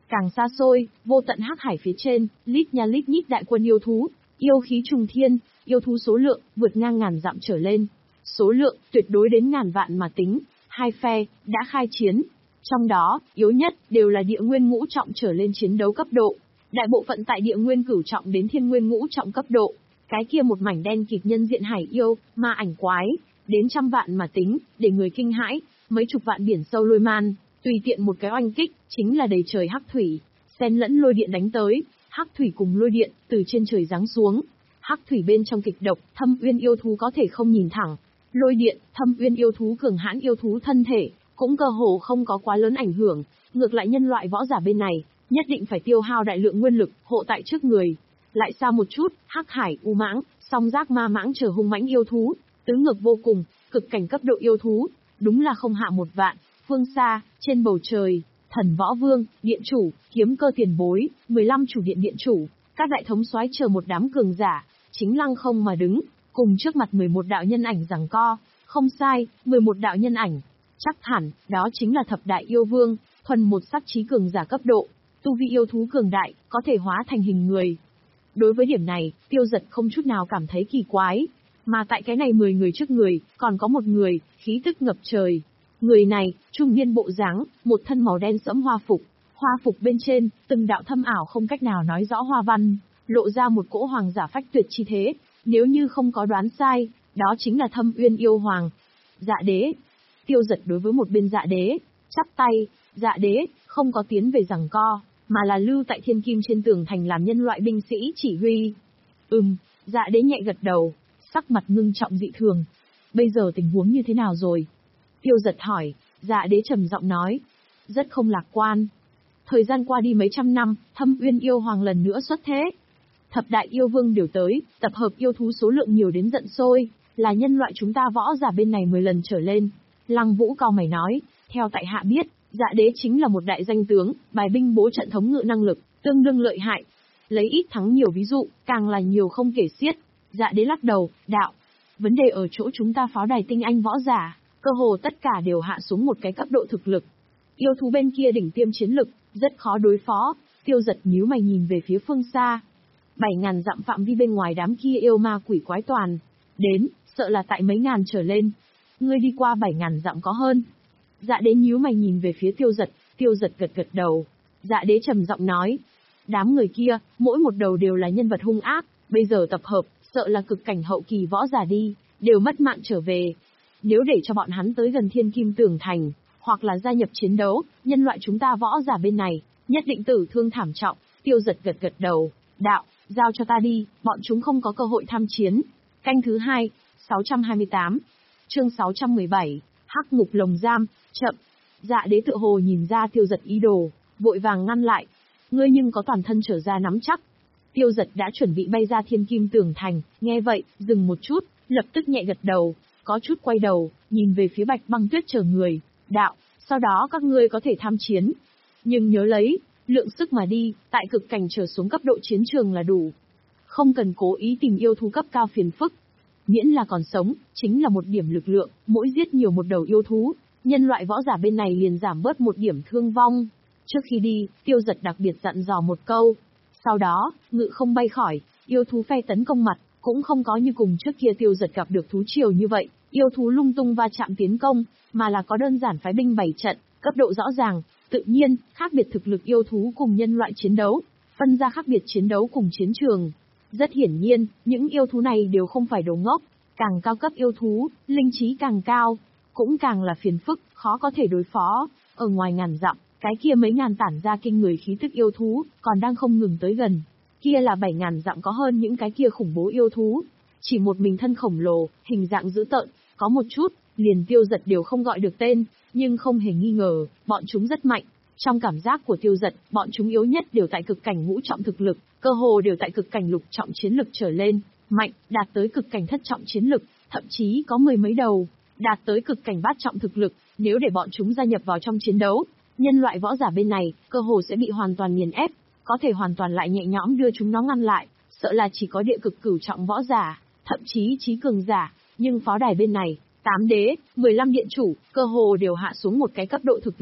Càng xa xôi, vô tận hắc hải phía trên, lít nha lít nhít đại quân yêu thú, yêu khí trùng thiên, yêu thú số lượng vượt ngang ngàn dặm trở lên. Số lượng tuyệt đối đến ngàn vạn mà tính, hai phe đã khai chiến. Trong đó, yếu nhất đều là địa nguyên ngũ trọng trở lên chiến đấu cấp độ. Đại bộ phận tại địa nguyên cửu trọng đến thiên nguyên ngũ trọng cấp độ. Cái kia một mảnh đen kịt nhân diện hải yêu, ma ảnh quái, đến trăm vạn mà tính, để người kinh hãi, mấy chục vạn biển sâu lôi man, tùy tiện một cái oanh kích, chính là đầy trời hắc thủy, xen lẫn lôi điện đánh tới, hắc thủy cùng lôi điện từ trên trời giáng xuống. Hắc thủy bên trong kịch độc, thâm uyên yêu thú có thể không nhìn thẳng. Lôi điện, thâm uyên yêu thú cường hãn yêu thú thân thể, cũng cơ hồ không có quá lớn ảnh hưởng, ngược lại nhân loại võ giả bên này, nhất định phải tiêu hao đại lượng nguyên lực, hộ tại trước người. Lại xa một chút, hắc hải, u mãng, song giác ma mãng chờ hung mãnh yêu thú, tứ ngược vô cùng, cực cảnh cấp độ yêu thú, đúng là không hạ một vạn. Phương xa, trên bầu trời, thần võ vương, điện chủ, kiếm cơ tiền bối, mười lăm chủ điện điện chủ, các đại thống soái chờ một đám cường giả, chính lăng không mà đứng, cùng trước mặt mười một đạo nhân ảnh giằng co. Không sai, mười một đạo nhân ảnh. Chắc hẳn, đó chính là thập đại yêu vương, thuần một sắc trí cường giả cấp độ, tu vi yêu thú cường đại, có thể hóa thành hình người. Đối với điểm này, Tiêu Dật không chút nào cảm thấy kỳ quái, mà tại cái này mười người trước người, còn có một người, khí tức ngập trời. Người này, trung niên bộ dáng, một thân màu đen sẫm hoa phục, hoa phục bên trên, từng đạo thâm ảo không cách nào nói rõ hoa văn, lộ ra một cỗ hoàng giả phách tuyệt chi thế, nếu như không có đoán sai, đó chính là Thâm Uyên yêu hoàng. Dạ đế. Tiêu Dật đối với một bên dạ đế, chắp tay, dạ đế, không có tiến về giằng co, mà là lưu tại thiên kim trên tường thành làm nhân loại binh sĩ chỉ huy. Ừm, dạ đế nhẹ gật đầu, sắc mặt ngưng trọng dị thường. Bây giờ tình huống như thế nào rồi? Tiêu Dật hỏi, dạ đế trầm giọng nói, rất không lạc quan. Thời gian qua đi mấy trăm năm, Thâm Uyên yêu hoàng lần nữa xuất thế. Thập đại yêu vương đều tới, tập hợp yêu thú số lượng nhiều đến giận sôi, là nhân loại chúng ta võ giả bên này mười lần trở lên. Lăng Vũ cau mày nói, theo tại hạ biết, dạ đế chính là một đại danh tướng, bài binh bố trận thống ngự năng lực, tương đương lợi hại. Lấy ít thắng nhiều ví dụ, càng là nhiều không kể xiết. Dạ đế lắc đầu, đạo, vấn đề ở chỗ chúng ta pháo đài tinh anh võ giả, cơ hồ tất cả đều hạ xuống một cái cấp độ thực lực. Yêu thú bên kia đỉnh tiêm chiến lực, rất khó đối phó. Tiêu Dật nhíu mày nhìn về phía phương xa. Bảy ngàn dặm phạm vi bên ngoài đám kia yêu ma quỷ quái toàn đến, sợ là tại mấy ngàn trở lên. Ngươi đi qua bảy ngàn dặm có hơn. Dạ đế nhíu mày nhìn về phía Tiêu Dật, Tiêu Dật gật gật đầu. Dạ đế trầm giọng nói, đám người kia, mỗi một đầu đều là nhân vật hung ác, bây giờ tập hợp, sợ là cực cảnh hậu kỳ võ giả đi, đều mất mạng trở về. Nếu để cho bọn hắn tới gần thiên kim tường thành, hoặc là gia nhập chiến đấu, nhân loại chúng ta võ giả bên này, nhất định tử thương thảm trọng. Tiêu Dật gật gật đầu, đạo, giao cho ta đi, bọn chúng không có cơ hội tham chiến. Canh thứ hai, sáu trăm hai mươi tám, chương sáu trăm mười bảy, Hắc Ngục Lồng Giam, chậm. Dạ đế tự hồ nhìn ra Tiêu Dật ý đồ, vội vàng ngăn lại. Ngươi nhưng có toàn thân trở ra nắm chắc. Tiêu Dật đã chuẩn bị bay ra thiên kim tường thành, nghe vậy, dừng một chút, lập tức nhẹ gật đầu, có chút quay đầu, nhìn về phía Bạch Băng Tuyết chờ người, đạo, sau đó các ngươi có thể tham chiến. Nhưng nhớ lấy, lượng sức mà đi, tại cực cảnh trở xuống cấp độ chiến trường là đủ. Không cần cố ý tìm yêu thú cấp cao phiền phức. Miễn là còn sống, chính là một điểm lực lượng, mỗi giết nhiều một đầu yêu thú, nhân loại võ giả bên này liền giảm bớt một điểm thương vong. Trước khi đi, Tiêu Dật đặc biệt dặn dò một câu. Sau đó, ngự không bay khỏi, yêu thú phe tấn công mặt, cũng không có như cùng trước kia Tiêu Dật gặp được thú triều như vậy, yêu thú lung tung va chạm tiến công, mà là có đơn giản phái binh bảy trận, cấp độ rõ ràng, tự nhiên, khác biệt thực lực yêu thú cùng nhân loại chiến đấu, phân ra khác biệt chiến đấu cùng chiến trường. Rất hiển nhiên, những yêu thú này đều không phải đồ ngốc, càng cao cấp yêu thú, linh trí càng cao, cũng càng là phiền phức, khó có thể đối phó. Ở ngoài ngàn dặm, cái kia mấy ngàn tản ra kinh người khí tức yêu thú, còn đang không ngừng tới gần. Kia là bảy ngàn dặm có hơn những cái kia khủng bố yêu thú. Chỉ một mình thân khổng lồ, hình dạng dữ tợn, có một chút, liền Tiêu Dật đều không gọi được tên, nhưng không hề nghi ngờ, bọn chúng rất mạnh. Trong cảm giác của Tiêu Dật, bọn chúng yếu nhất đều tại cực cảnh ngũ trọng thực lực, cơ hồ đều tại cực cảnh lục trọng chiến lực trở lên, mạnh, đạt tới cực cảnh thất trọng chiến lực, thậm chí có mười mấy đầu, đạt tới cực cảnh bát trọng thực lực, nếu để bọn chúng gia nhập vào trong chiến đấu, nhân loại võ giả bên này, cơ hồ sẽ bị hoàn toàn nghiền ép, có thể hoàn toàn lại nhẹ nhõm đưa chúng nó ngăn lại, sợ là chỉ có địa cực cửu trọng võ giả, thậm chí trí cường giả, nhưng pháo đài bên này, tám đế, mười lăm điện chủ, cơ hồ đều hạ xuống một cái cấp độ thực lực,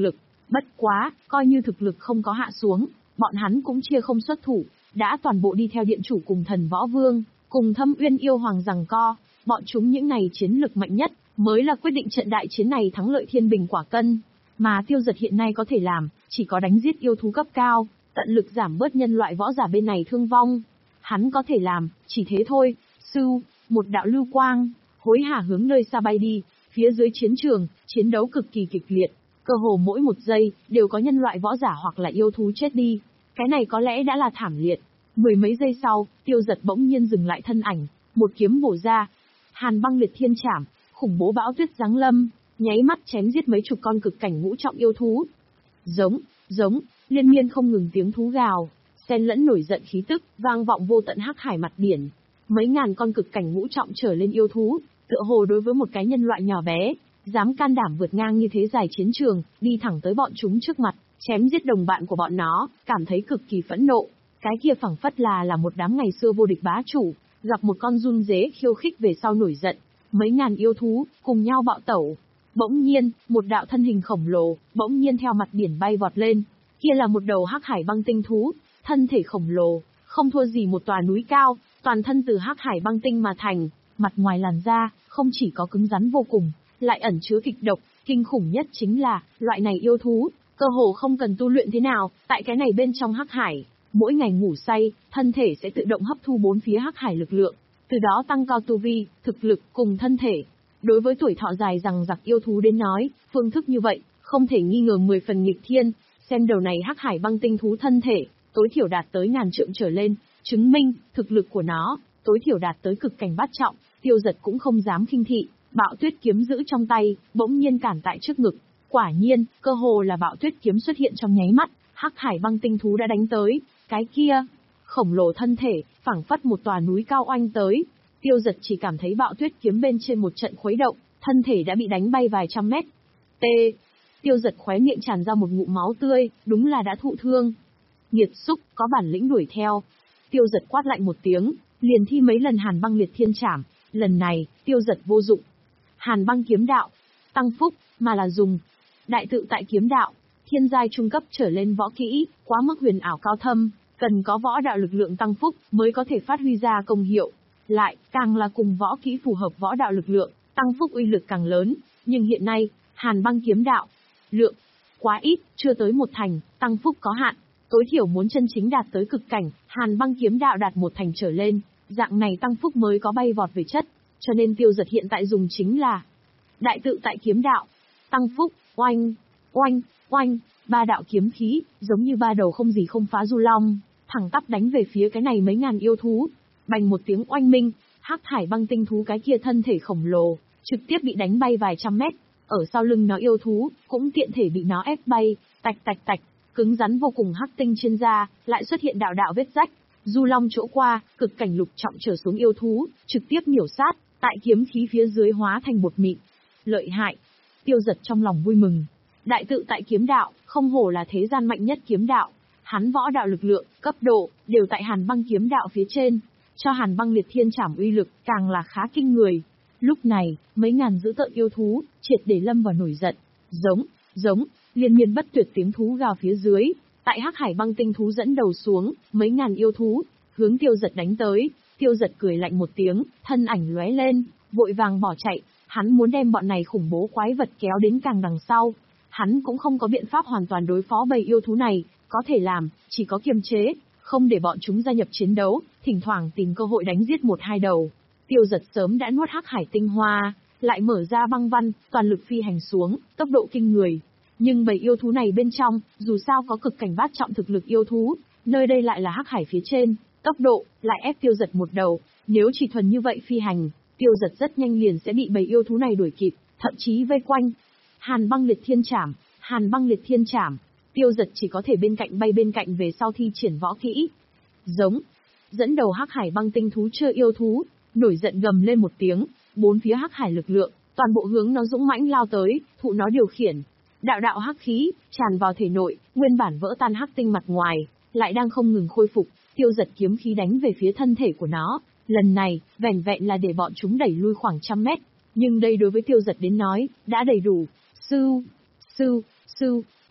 Bất quá, coi như thực lực không có hạ xuống, bọn hắn cũng chia không xuất thủ, đã toàn bộ đi theo điện chủ cùng thần võ vương, cùng Thâm Uyên yêu hoàng giằng co, bọn chúng những này chiến lực mạnh nhất, mới là quyết định trận đại chiến này thắng lợi thiên bình quả cân. Mà Tiêu Giật hiện nay có thể làm, chỉ có đánh giết yêu thú cấp cao, tận lực giảm bớt nhân loại võ giả bên này thương vong. Hắn có thể làm, chỉ thế thôi. Sưu, một đạo lưu quang, hối hả hướng nơi xa bay đi, phía dưới chiến trường, chiến đấu cực kỳ kịch liệt, cơ hồ mỗi một giây, đều có nhân loại võ giả hoặc là yêu thú chết đi. Cái này có lẽ đã là thảm liệt. Mười mấy giây sau, Tiêu Giật bỗng nhiên dừng lại thân ảnh, một kiếm bổ ra. Hàn băng liệt thiên trảm, khủng bố bão tuyết giáng lâm, nháy mắt chém giết mấy chục con cực cảnh ngũ trọng yêu thú. Giống, giống, liên miên không ngừng tiếng thú gào, xen lẫn nổi giận khí tức, vang vọng vô tận hắc hải mặt biển. Mấy ngàn con cực cảnh ngũ trọng trở lên yêu thú, tựa hồ đối với một cái nhân loại nhỏ bé, dám can đảm vượt ngang như thế dài chiến trường, đi thẳng tới bọn chúng trước mặt, chém giết đồng bạn của bọn nó, cảm thấy cực kỳ phẫn nộ. Cái kia phảng phất là là một đám ngày xưa vô địch bá chủ, gặp một con run dế khiêu khích về sau nổi giận, mấy ngàn yêu thú cùng nhau bạo tẩu. Bỗng nhiên, một đạo thân hình khổng lồ, bỗng nhiên theo mặt biển bay vọt lên. Kia là một đầu hắc hải băng tinh thú, thân thể khổng lồ, không thua gì một tòa núi cao, toàn thân từ hắc hải băng tinh mà thành, mặt ngoài làn da, không chỉ có cứng rắn vô cùng, lại ẩn chứa kịch độc, kinh khủng nhất chính là, loại này yêu thú, cơ hồ không cần tu luyện thế nào, tại cái này bên trong hắc hải, mỗi ngày ngủ say, thân thể sẽ tự động hấp thu bốn phía hắc hải lực lượng, từ đó tăng cao tu vi, thực lực cùng thân thể. Đối với tuổi thọ dài rằng giặc yêu thú đến nói, phương thức như vậy, không thể nghi ngờ mười phần nghịch thiên, xem đầu này hắc hải băng tinh thú thân thể, tối thiểu đạt tới ngàn trượng trở lên, chứng minh, thực lực của nó, tối thiểu đạt tới cực cảnh bát trọng, Tiêu Giật cũng không dám khinh thị, bạo tuyết kiếm giữ trong tay, bỗng nhiên cản tại trước ngực. Quả nhiên, cơ hồ là bạo tuyết kiếm xuất hiện trong nháy mắt, hắc hải băng tinh thú đã đánh tới, cái kia, khổng lồ thân thể, phảng phất một tòa núi cao oanh tới. Tiêu Giật chỉ cảm thấy bạo tuyết kiếm bên trên một trận khuấy động, thân thể đã bị đánh bay vài trăm mét. T. Tiêu Giật khóe miệng tràn ra một ngụm máu tươi, đúng là đã thụ thương. Nghiệt xúc, có bản lĩnh đuổi theo. Tiêu Giật quát lạnh một tiếng, liền thi mấy lần hàn băng liệt thiên trảm. Lần này, Tiêu Giật vô dụng. Hàn băng kiếm đạo, tăng phúc, mà là dùng. Đại tự tại kiếm đạo, thiên giai trung cấp trở lên võ kỹ, quá mức huyền ảo cao thâm, cần có võ đạo lực lượng tăng phúc mới có thể phát huy ra công hiệu. Lại, càng là cùng võ kỹ phù hợp võ đạo lực lượng, tăng phúc uy lực càng lớn. Nhưng hiện nay, hàn băng kiếm đạo, lượng, quá ít, chưa tới một thành, tăng phúc có hạn. Tối thiểu muốn chân chính đạt tới cực cảnh, hàn băng kiếm đạo đạt một thành trở lên, dạng này tăng phúc mới có bay vọt về chất. Cho nên Tiêu Giật hiện tại dùng chính là đại tự tại kiếm đạo, tăng phúc, oanh, oanh, oanh, ba đạo kiếm khí, giống như ba đầu không gì không phá du long, thẳng tắp đánh về phía cái này mấy ngàn yêu thú. Bành một tiếng oanh minh, hắc hải băng tinh thú cái kia thân thể khổng lồ, trực tiếp bị đánh bay vài trăm mét, ở sau lưng nó yêu thú, cũng tiện thể bị nó ép bay, tạch tạch tạch, cứng rắn vô cùng hắc tinh trên da, lại xuất hiện đạo đạo vết rách. Du long chỗ qua, cực cảnh lục trọng trở xuống yêu thú, trực tiếp miểu sát, tại kiếm khí phía dưới hóa thành bột mịn. Lợi hại. Tiêu Giật trong lòng vui mừng. Đại tự tại kiếm đạo, không hổ là thế gian mạnh nhất kiếm đạo. Hắn võ đạo lực lượng, cấp độ, đều tại hàn băng kiếm đạo phía trên. Cho hàn băng liệt thiên trảm uy lực, càng là khá kinh người. Lúc này, mấy ngàn dữ tợn yêu thú, triệt để lâm vào nổi giận. Giống, giống, liên miên bất tuyệt tiếng thú gào phía dưới. Tại hắc hải băng tinh thú dẫn đầu xuống, mấy ngàn yêu thú, hướng Tiêu Giật đánh tới. Tiêu Giật cười lạnh một tiếng, thân ảnh lóe lên, vội vàng bỏ chạy. Hắn muốn đem bọn này khủng bố quái vật kéo đến càng đằng sau. Hắn cũng không có biện pháp hoàn toàn đối phó bầy yêu thú này, có thể làm, chỉ có kiềm chế, không để bọn chúng gia nhập chiến đấu, thỉnh thoảng tìm cơ hội đánh giết một hai đầu. Tiêu Giật sớm đã nuốt hắc hải tinh hoa, lại mở ra băng văn, toàn lực phi hành xuống, tốc độ kinh người. Nhưng bầy yêu thú này bên trong, dù sao có cực cảnh bát trọng thực lực yêu thú, nơi đây lại là hắc hải phía trên, tốc độ lại ép Tiêu Giật một đầu, nếu chỉ thuần như vậy phi hành, Tiêu Giật rất nhanh liền sẽ bị bầy yêu thú này đuổi kịp, thậm chí vây quanh. Hàn băng liệt thiên trảm, hàn băng liệt thiên trảm, Tiêu Giật chỉ có thể bên cạnh bay bên cạnh về sau thi triển võ kỹ. Giống, dẫn đầu hắc hải băng tinh thú chưa yêu thú, nổi giận gầm lên một tiếng, bốn phía hắc hải lực lượng, toàn bộ hướng nó dũng mãnh lao tới, thụ nó điều khiển. Đạo đạo hắc khí tràn vào thể nội, nguyên bản vỡ tan hắc tinh mặt ngoài, lại đang không ngừng khôi phục. Tiêu Giật kiếm khí đánh về phía thân thể của nó, lần này vẻn vẹn là để bọn chúng đẩy lui khoảng trăm mét, nhưng đây đối với Tiêu Giật đến nói đã đầy đủ. Sưu, sưu, sưu,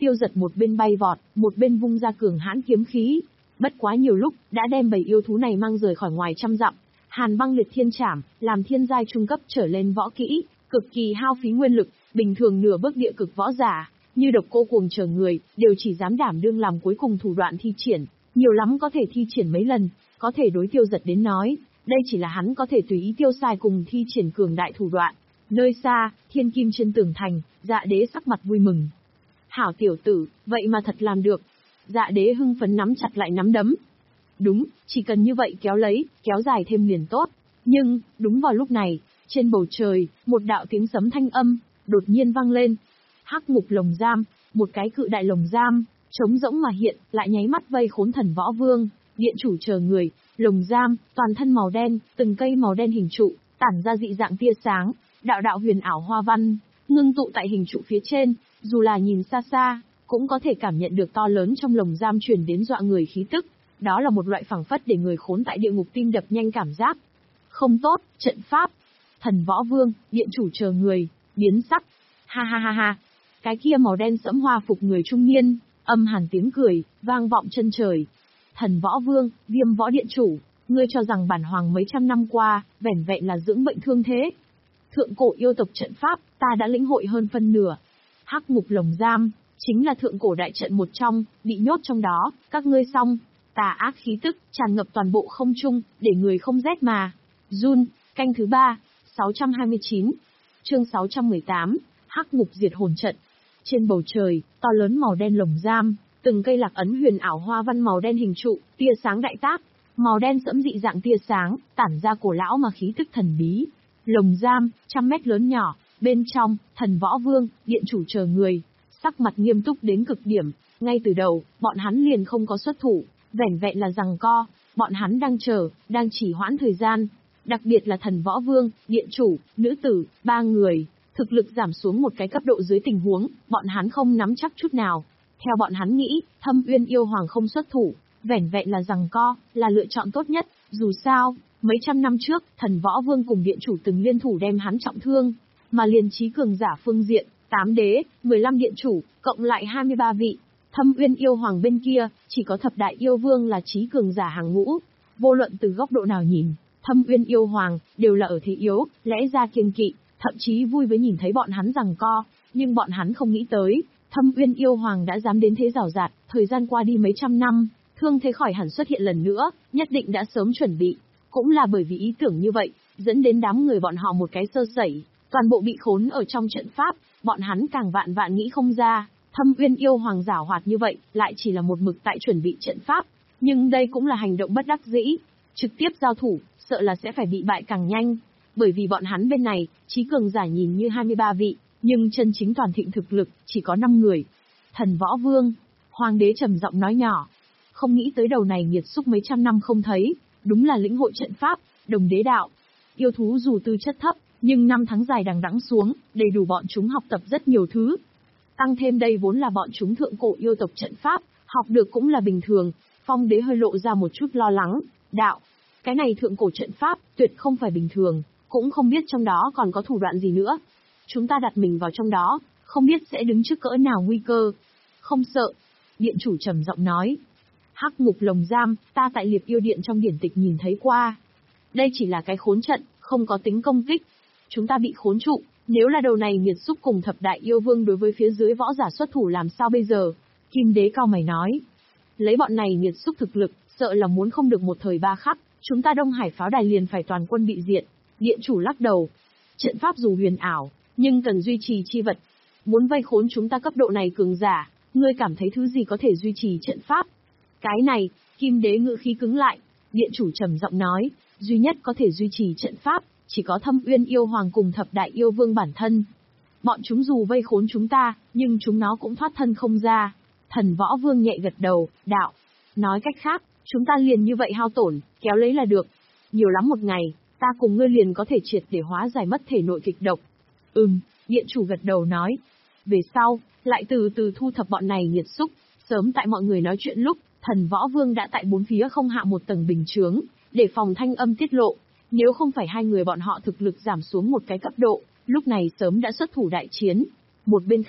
Tiêu Giật một bên bay vọt, một bên vung ra cường hãn kiếm khí. Bất quá nhiều lúc, đã đem bầy yêu thú này mang rời khỏi ngoài trăm dặm. Hàn Băng Liệt Thiên Trảm, làm thiên giai trung cấp trở lên võ kỹ, cực kỳ hao phí nguyên lực, bình thường nửa bước địa cực võ giả, như Độc Cô Cuồng chờ người, đều chỉ dám đảm đương làm cuối cùng thủ đoạn thi triển, nhiều lắm có thể thi triển mấy lần, có thể đối Tiêu Giật đến nói, đây chỉ là hắn có thể tùy ý tiêu xài cùng thi triển cường đại thủ đoạn. Nơi xa, thiên kim trên tường thành, Dạ Đế sắc mặt vui mừng. Hảo tiểu tử, vậy mà thật làm được. Dạ Đế hưng phấn nắm chặt lại nắm đấm. Đúng, chỉ cần như vậy kéo lấy, kéo dài thêm liền tốt. Nhưng, đúng vào lúc này, trên bầu trời, một đạo tiếng sấm thanh âm, đột nhiên vang lên. Hắc ngục lồng giam, một cái cự đại lồng giam, trống rỗng mà hiện, lại nháy mắt vây khốn Thần Võ Vương, điện chủ chờ người, lồng giam, toàn thân màu đen, từng cây màu đen hình trụ, tản ra dị dạng tia sáng, đạo đạo huyền ảo hoa văn, ngưng tụ tại hình trụ phía trên, dù là nhìn xa xa, cũng có thể cảm nhận được to lớn trong lồng giam truyền đến dọa người khí tức, đó là một loại phảng phất để người khốn tại địa ngục tim đập nhanh cảm giác. Không tốt, trận pháp. Thần Võ Vương, điện chủ chờ người, biến sắc. Ha ha ha ha. Cái kia màu đen sẫm hoa phục người trung niên, âm hàn tiếng cười, vang vọng chân trời. Thần Võ Vương, Viêm Võ Điện chủ, ngươi cho rằng bản hoàng mấy trăm năm qua, vẻn vẹn là dưỡng bệnh thương thế. Thượng cổ yêu tộc trận pháp, ta đã lĩnh hội hơn phân nửa. Hắc ngục lồng giam, chính là thượng cổ đại trận một trong, bị nhốt trong đó, các ngươi xong. Tà ác khí tức, tràn ngập toàn bộ không trung, để người không rét mà. Jun, canh thứ ba, sáu trăm hai mươi chín. Chương sáu trăm mười tám, Hắc ngục diệt hồn trận. Trên bầu trời, to lớn màu đen lồng giam, từng cây lạc ấn huyền ảo hoa văn màu đen hình trụ, tia sáng đại tác, màu đen sẫm dị dạng tia sáng, tản ra cổ lão mà khí tức thần bí. Lồng giam, trăm mét lớn nhỏ, bên trong, Thần Võ Vương, điện chủ chờ người, sắc mặt nghiêm túc đến cực điểm, ngay từ đầu, bọn hắn liền không có xuất thủ, vẻn vẹn là giằng co, bọn hắn đang chờ, đang chỉ hoãn thời gian. Đặc biệt là Thần Võ Vương, điện chủ, nữ tử, ba người, thực lực giảm xuống một cái cấp độ dưới tình huống, bọn hắn không nắm chắc chút nào. Theo bọn hắn nghĩ, Thâm Uyên yêu hoàng không xuất thủ, vẻn vẹn là giằng co, là lựa chọn tốt nhất, dù sao, mấy trăm năm trước, Thần Võ Vương cùng điện chủ từng liên thủ đem hắn trọng thương, mà liền trí cường giả phương diện, tám đế, mười lăm điện chủ, cộng lại hai mươi ba vị. Thâm Uyên yêu hoàng bên kia, chỉ có thập đại yêu vương là trí cường giả hàng ngũ. Vô luận từ góc độ nào nhìn, Thâm Uyên yêu hoàng đều là ở thế yếu, lẽ ra kiêng kỵ, thậm chí vui với nhìn thấy bọn hắn giằng co, nhưng bọn hắn không nghĩ tới, Thâm Uyên yêu hoàng đã dám đến thế rào rạt, thời gian qua đi mấy trăm năm, thương thế khỏi hẳn xuất hiện lần nữa, nhất định đã sớm chuẩn bị. Cũng là bởi vì ý tưởng như vậy, dẫn đến đám người bọn họ một cái sơ sẩy, toàn bộ bị khốn ở trong trận pháp, bọn hắn càng vạn vạn nghĩ không ra, Thâm Uyên yêu hoàng giảo hoạt như vậy, lại chỉ là một mực tại chuẩn bị trận pháp, nhưng đây cũng là hành động bất đắc dĩ, trực tiếp giao thủ, sợ là sẽ phải bị bại càng nhanh, bởi vì bọn hắn bên này, trí cường giả nhìn như hai mươi ba vị, nhưng chân chính toàn thịnh thực lực, chỉ có năm người. Thần Võ Vương, hoàng đế trầm giọng nói nhỏ, không nghĩ tới đầu này nghiệt xúc mấy trăm năm không thấy, đúng là lĩnh hội trận pháp, đồng đế đạo. Yêu thú dù tư chất thấp, nhưng năm tháng dài đằng đẵng xuống, đầy đủ bọn chúng học tập rất nhiều thứ. Tăng thêm đây vốn là bọn chúng thượng cổ yêu tộc trận pháp, học được cũng là bình thường. Phong đế hơi lộ ra một chút lo lắng, đạo. Cái này thượng cổ trận pháp, tuyệt không phải bình thường, cũng không biết trong đó còn có thủ đoạn gì nữa. Chúng ta đặt mình vào trong đó, không biết sẽ đứng trước cỡ nào nguy cơ. Không sợ. Điện chủ trầm giọng nói. Hắc ngục lồng giam, ta tại Liệp Yêu Điện trong điển tịch nhìn thấy qua. Đây chỉ là cái khốn trận, không có tính công kích. Chúng ta bị khốn trụ, nếu là đầu này nghiệt xúc cùng thập đại yêu vương đối với phía dưới võ giả xuất thủ làm sao bây giờ? Kim đế cao mày nói. Lấy bọn này nghiệt xúc thực lực, sợ là muốn không được một thời ba khắc, chúng ta Đông Hải pháo đài liền phải toàn quân bị diệt. Điện chủ lắc đầu. Trận pháp dù huyền ảo, nhưng cần duy trì chi vật. Muốn vây khốn chúng ta cấp độ này cường giả, ngươi cảm thấy thứ gì có thể duy trì trận pháp? Cái này, Kim đế ngữ khí cứng lại, điện chủ trầm giọng nói, duy nhất có thể duy trì trận pháp, chỉ có Thâm Uyên yêu hoàng cùng thập đại yêu vương bản thân. Bọn chúng dù vây khốn chúng ta, nhưng chúng nó cũng thoát thân không ra. Thần Võ Vương nhẹ gật đầu, đạo. Nói cách khác, chúng ta liền như vậy hao tổn, kéo lấy là được. Nhiều lắm một ngày, ta cùng ngươi liền có thể triệt để hóa giải mất thể nội kịch độc. Ừm, điện chủ gật đầu nói. Về sau, lại từ từ thu thập bọn này nghiệt xúc, sớm tại mọi người nói chuyện lúc, Thần Võ Vương đã tại bốn phía không hạ một tầng bình chướng, để phòng thanh âm tiết lộ. Nếu không phải hai người bọn họ thực lực giảm xuống một cái cấp độ, lúc này sớm đã xuất thủ đại chiến. Một bên khác,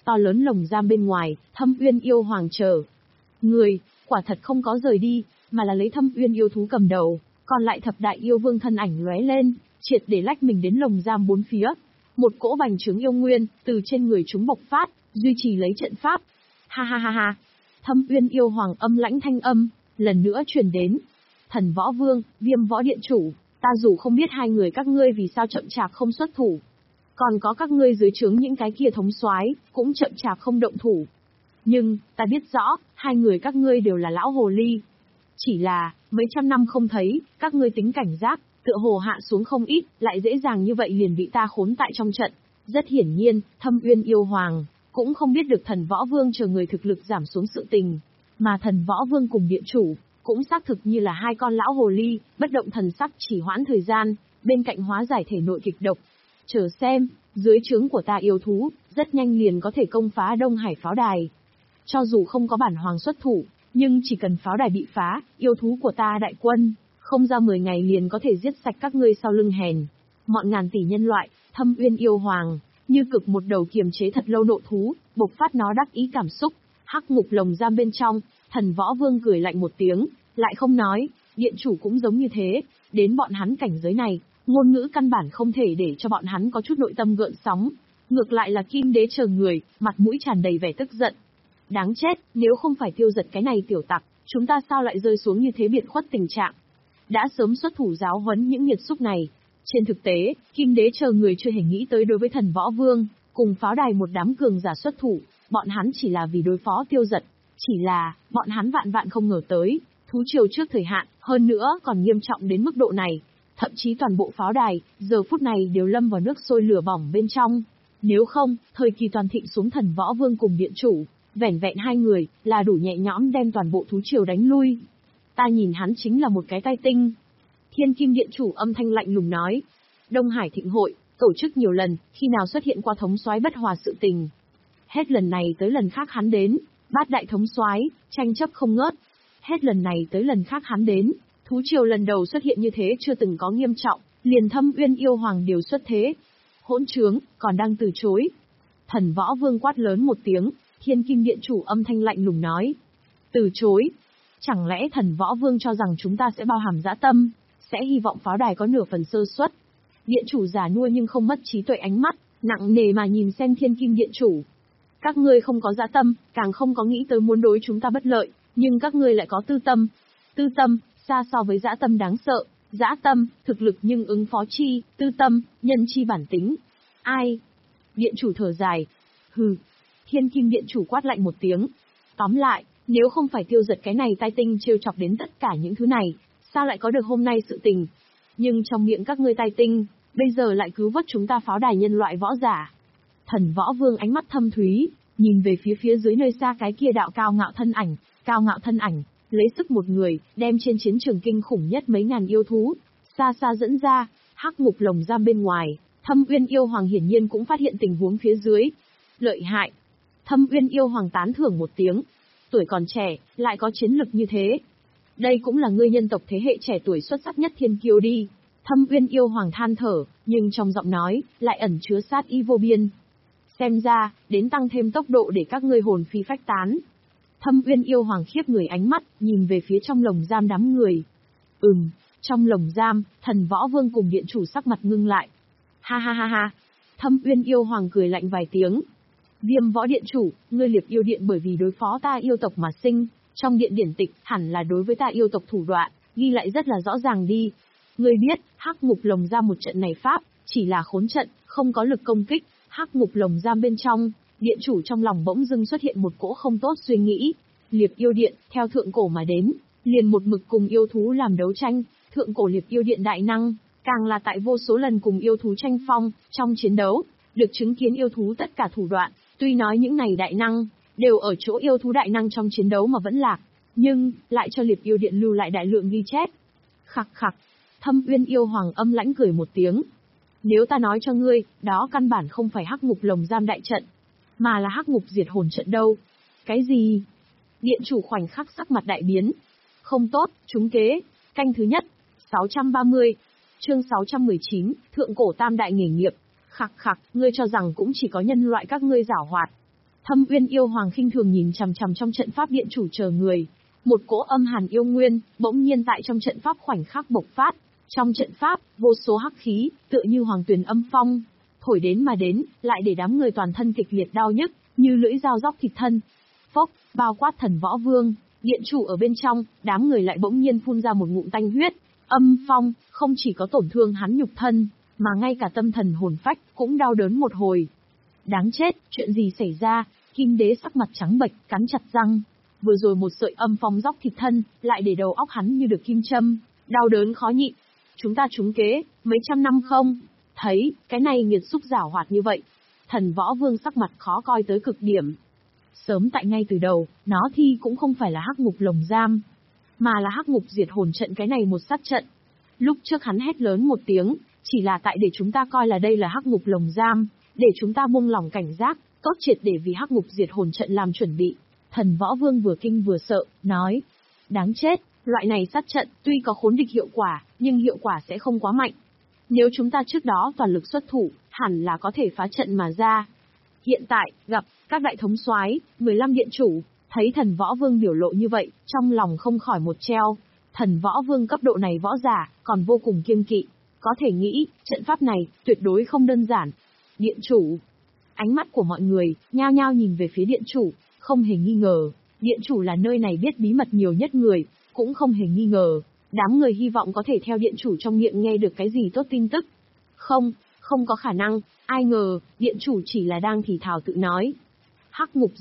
To lớn lồng giam bên ngoài, Thâm Uyên yêu hoàng chờ. Người, quả thật không có rời đi, mà là lấy Thâm Uyên yêu thú cầm đầu, còn lại thập đại yêu vương thân ảnh lóe lên, triệt để lách mình đến lồng giam bốn phía. Một cỗ bành trướng yêu nguyên, từ trên người chúng bộc phát, duy trì lấy trận pháp. Ha ha ha ha. Thâm Uyên yêu hoàng âm lãnh thanh âm, lần nữa truyền đến. Thần Võ Vương, Viêm Võ Điện Chủ, ta dù không biết hai người các ngươi vì sao chậm chạp không xuất thủ. Còn có các ngươi dưới trướng những cái kia thống soái cũng chậm chạp không động thủ. Nhưng, ta biết rõ, hai người các ngươi đều là lão hồ ly. Chỉ là, mấy trăm năm không thấy, các ngươi tính cảnh giác, tựa hồ hạ xuống không ít, lại dễ dàng như vậy liền bị ta khốn tại trong trận. Rất hiển nhiên, Thâm Uyên yêu hoàng cũng không biết được Thần Võ Vương chờ người thực lực giảm xuống sự tình, mà Thần Võ Vương cùng điện chủ cũng xác thực như là hai con lão hồ ly, bất động thần sắc chỉ hoãn thời gian, bên cạnh hóa giải thể nội kịch độc. Chờ xem, dưới trướng của ta yêu thú, rất nhanh liền có thể công phá Đông Hải pháo đài. Cho dù không có bản hoàng xuất thủ, nhưng chỉ cần pháo đài bị phá, yêu thú của ta đại quân, không ra mười ngày liền có thể giết sạch các ngươi sau lưng hèn. Mọn ngàn tỷ nhân loại, Thâm Uyên yêu hoàng, như cực một đầu kiềm chế thật lâu nộ thú, bộc phát nó đắc ý cảm xúc. Hắc ngục lồng giam bên trong, Thần Võ Vương cười lạnh một tiếng, lại không nói, điện chủ cũng giống như thế, đến bọn hắn cảnh giới này, ngôn ngữ căn bản không thể để cho bọn hắn có chút nội tâm gợn sóng. Ngược lại là Kim Đế chờ người, mặt mũi tràn đầy vẻ tức giận. Đáng chết, nếu không phải tiêu giật cái này tiểu tặc, chúng ta sao lại rơi xuống như thế biệt khuất tình trạng. Đã sớm xuất thủ giáo huấn những nghiệt xúc này. Trên thực tế, Kim Đế chờ người chưa hề nghĩ tới đối với Thần Võ Vương, cùng pháo đài một đám cường giả xuất thủ, bọn hắn chỉ là vì đối phó tiêu giật. Chỉ là, bọn hắn vạn vạn không ngờ tới, thú triều trước thời hạn, hơn nữa còn nghiêm trọng đến mức độ này. Thậm chí toàn bộ pháo đài, giờ phút này đều lâm vào nước sôi lửa bỏng bên trong. Nếu không, thời kỳ toàn thịnh xuống Thần Võ Vương cùng điện chủ, vẻn vẹn hai người, là đủ nhẹ nhõm đem toàn bộ thú triều đánh lui. Ta nhìn hắn chính là một cái tai tinh. Thiên Kim Điện Chủ âm thanh lạnh lùng nói. Đông Hải thịnh hội, tổ chức nhiều lần, khi nào xuất hiện qua thống soái bất hòa sự tình. Hết lần này tới lần khác hắn đến, bát đại thống soái, tranh chấp không ngớt. Hết lần này tới lần khác hắn đến, thú triều lần đầu xuất hiện như thế chưa từng có nghiêm trọng, liền Thâm Uyên yêu hoàng đều xuất thế. Hỗn trướng, còn đang từ chối. Thần Võ Vương quát lớn một tiếng, Thiên Kim Điện Chủ âm thanh lạnh lùng nói. Từ chối? Chẳng lẽ Thần Võ Vương cho rằng chúng ta sẽ bao hàm dã tâm, sẽ hy vọng pháo đài có nửa phần sơ suất? Điện chủ già nua nhưng không mất trí tuệ ánh mắt, nặng nề mà nhìn xem Thiên Kim Điện Chủ. Các ngươi không có dã tâm, càng không có nghĩ tới muốn đối chúng ta bất lợi, nhưng các ngươi lại có tư tâm. Tư tâm, xa so với dã tâm đáng sợ. Dã tâm, thực lực nhưng ứng phó chi, tư tâm, nhân chi bản tính. Ai? Điện chủ thở dài. Hừ. Thiên Kim Điện Chủ quát lạnh một tiếng. Tóm lại, nếu không phải tiêu giật cái này tai tinh trêu chọc đến tất cả những thứ này, sao lại có được hôm nay sự tình? Nhưng trong miệng các ngươi tai tinh, bây giờ lại cứu vớt chúng ta pháo đài nhân loại võ giả. Thần Võ Vương ánh mắt thâm thúy, nhìn về phía phía dưới nơi xa cái kia đạo cao ngạo thân ảnh, cao ngạo thân ảnh, lấy sức một người, đem trên chiến trường kinh khủng nhất mấy ngàn yêu thú, xa xa dẫn ra. Hắc ngục lồng giam bên ngoài, Thâm Uyên yêu hoàng hiển nhiên cũng phát hiện tình huống phía dưới. Lợi hại. Thâm Uyên yêu hoàng tán thưởng một tiếng. Tuổi còn trẻ, lại có chiến lực như thế. Đây cũng là ngươi nhân tộc thế hệ trẻ tuổi xuất sắc nhất thiên kiêu đi. Thâm Uyên yêu hoàng than thở, nhưng trong giọng nói, lại ẩn chứa sát ý vô biên. Xem ra, đến tăng thêm tốc độ để các ngươi hồn phi phách tán. Thâm Uyên yêu hoàng khiếp người ánh mắt, nhìn về phía trong lồng giam đám người. Ừm, trong lồng giam, Thần Võ Vương cùng điện chủ sắc mặt ngưng lại. Ha ha ha ha. Thâm Uyên yêu hoàng cười lạnh vài tiếng. Viêm Võ Điện Chủ, ngươi Liệp Yêu Điện bởi vì đối phó ta yêu tộc mà sinh, trong điện điển tịch hẳn là đối với ta yêu tộc thủ đoạn, ghi lại rất là rõ ràng đi. Ngươi biết, Hắc ngục lồng giam một trận này pháp, chỉ là khốn trận, không có lực công kích. Hắc ngục lồng giam bên trong, điện chủ trong lòng bỗng dưng xuất hiện một cỗ không tốt suy nghĩ. Liệp Yêu Điện, theo thượng cổ mà đến, liền một mực cùng yêu thú làm đấu tranh, thượng cổ Liệp Yêu Điện đại năng, càng là tại vô số lần cùng yêu thú tranh phong, trong chiến đấu, được chứng kiến yêu thú tất cả thủ đoạn. Tuy nói những này đại năng, đều ở chỗ yêu thú đại năng trong chiến đấu mà vẫn lạc, nhưng, lại cho Liệp Yêu Điện lưu lại đại lượng ghi chép. Khặc khặc, Thâm Uyên yêu hoàng âm lãnh cười một tiếng. Nếu ta nói cho ngươi, đó căn bản không phải hắc ngục lồng giam đại trận, mà là hắc ngục diệt hồn trận đâu. Cái gì? Điện chủ khoảnh khắc sắc mặt đại biến. Không tốt, trúng kế. Canh thứ nhất, sáu trăm ba mươi, chương sáu trăm mười chín, thượng cổ tam đại nghề nghiệp. Khặc khặc, ngươi cho rằng cũng chỉ có nhân loại các ngươi giảo hoạt. Thâm Uyên yêu hoàng khinh thường nhìn chằm chằm trong trận pháp điện chủ chờ người. Một cỗ âm hàn yêu nguyên, bỗng nhiên tại trong trận pháp khoảnh khắc bộc phát. Trong trận pháp, vô số hắc khí, tựa như hoàng tuyền âm phong, thổi đến mà đến, lại để đám người toàn thân kịch liệt đau nhức, như lưỡi dao róc thịt thân. Phốc, bao quát Thần Võ Vương, điện chủ ở bên trong, đám người lại bỗng nhiên phun ra một ngụm tanh huyết. Âm phong, không chỉ có tổn thương hắn nhục thân, mà ngay cả tâm thần hồn phách, cũng đau đớn một hồi. Đáng chết, chuyện gì xảy ra? Kim đế sắc mặt trắng bệch, cắn chặt răng. Vừa rồi một sợi âm phong róc thịt thân, lại để đầu óc hắn như được kim châm, đau đớn khó nhịn. Chúng ta trúng kế, mấy trăm năm không? Thấy, cái này nghiệt xúc giảo hoạt như vậy. Thần Võ Vương sắc mặt khó coi tới cực điểm. Sớm tại ngay từ đầu, nó thi cũng không phải là hắc ngục lồng giam, mà là hắc ngục diệt hồn trận cái này một sát trận. Lúc trước hắn hét lớn một tiếng, chỉ là tại để chúng ta coi là đây là hắc ngục lồng giam, để chúng ta buông lỏng cảnh giác, tốt triệt để vì hắc ngục diệt hồn trận làm chuẩn bị. Thần Võ Vương vừa kinh vừa sợ, nói, đáng chết, loại này sát trận tuy có khốn địch hiệu quả, nhưng hiệu quả sẽ không quá mạnh. Nếu chúng ta trước đó toàn lực xuất thủ, hẳn là có thể phá trận mà ra. Hiện tại, gặp các đại thống soái, mười lăm điện chủ, thấy Thần Võ Vương biểu lộ như vậy, trong lòng không khỏi một treo. Thần Võ Vương cấp độ này võ giả, còn vô cùng kiêng kỵ. Có thể nghĩ, trận pháp này, tuyệt đối không đơn giản. Điện chủ. Ánh mắt của mọi người, nhao nhao nhìn về phía điện chủ, không hề nghi ngờ. Điện chủ là nơi này biết bí mật nhiều nhất người, cũng không hề nghi ngờ. Đám người hy vọng có thể theo điện chủ trong miệng nghe được cái gì tốt tin tức. Không, không có khả năng, ai ngờ, điện chủ chỉ là đang thì thào tự nói. Hắc ngục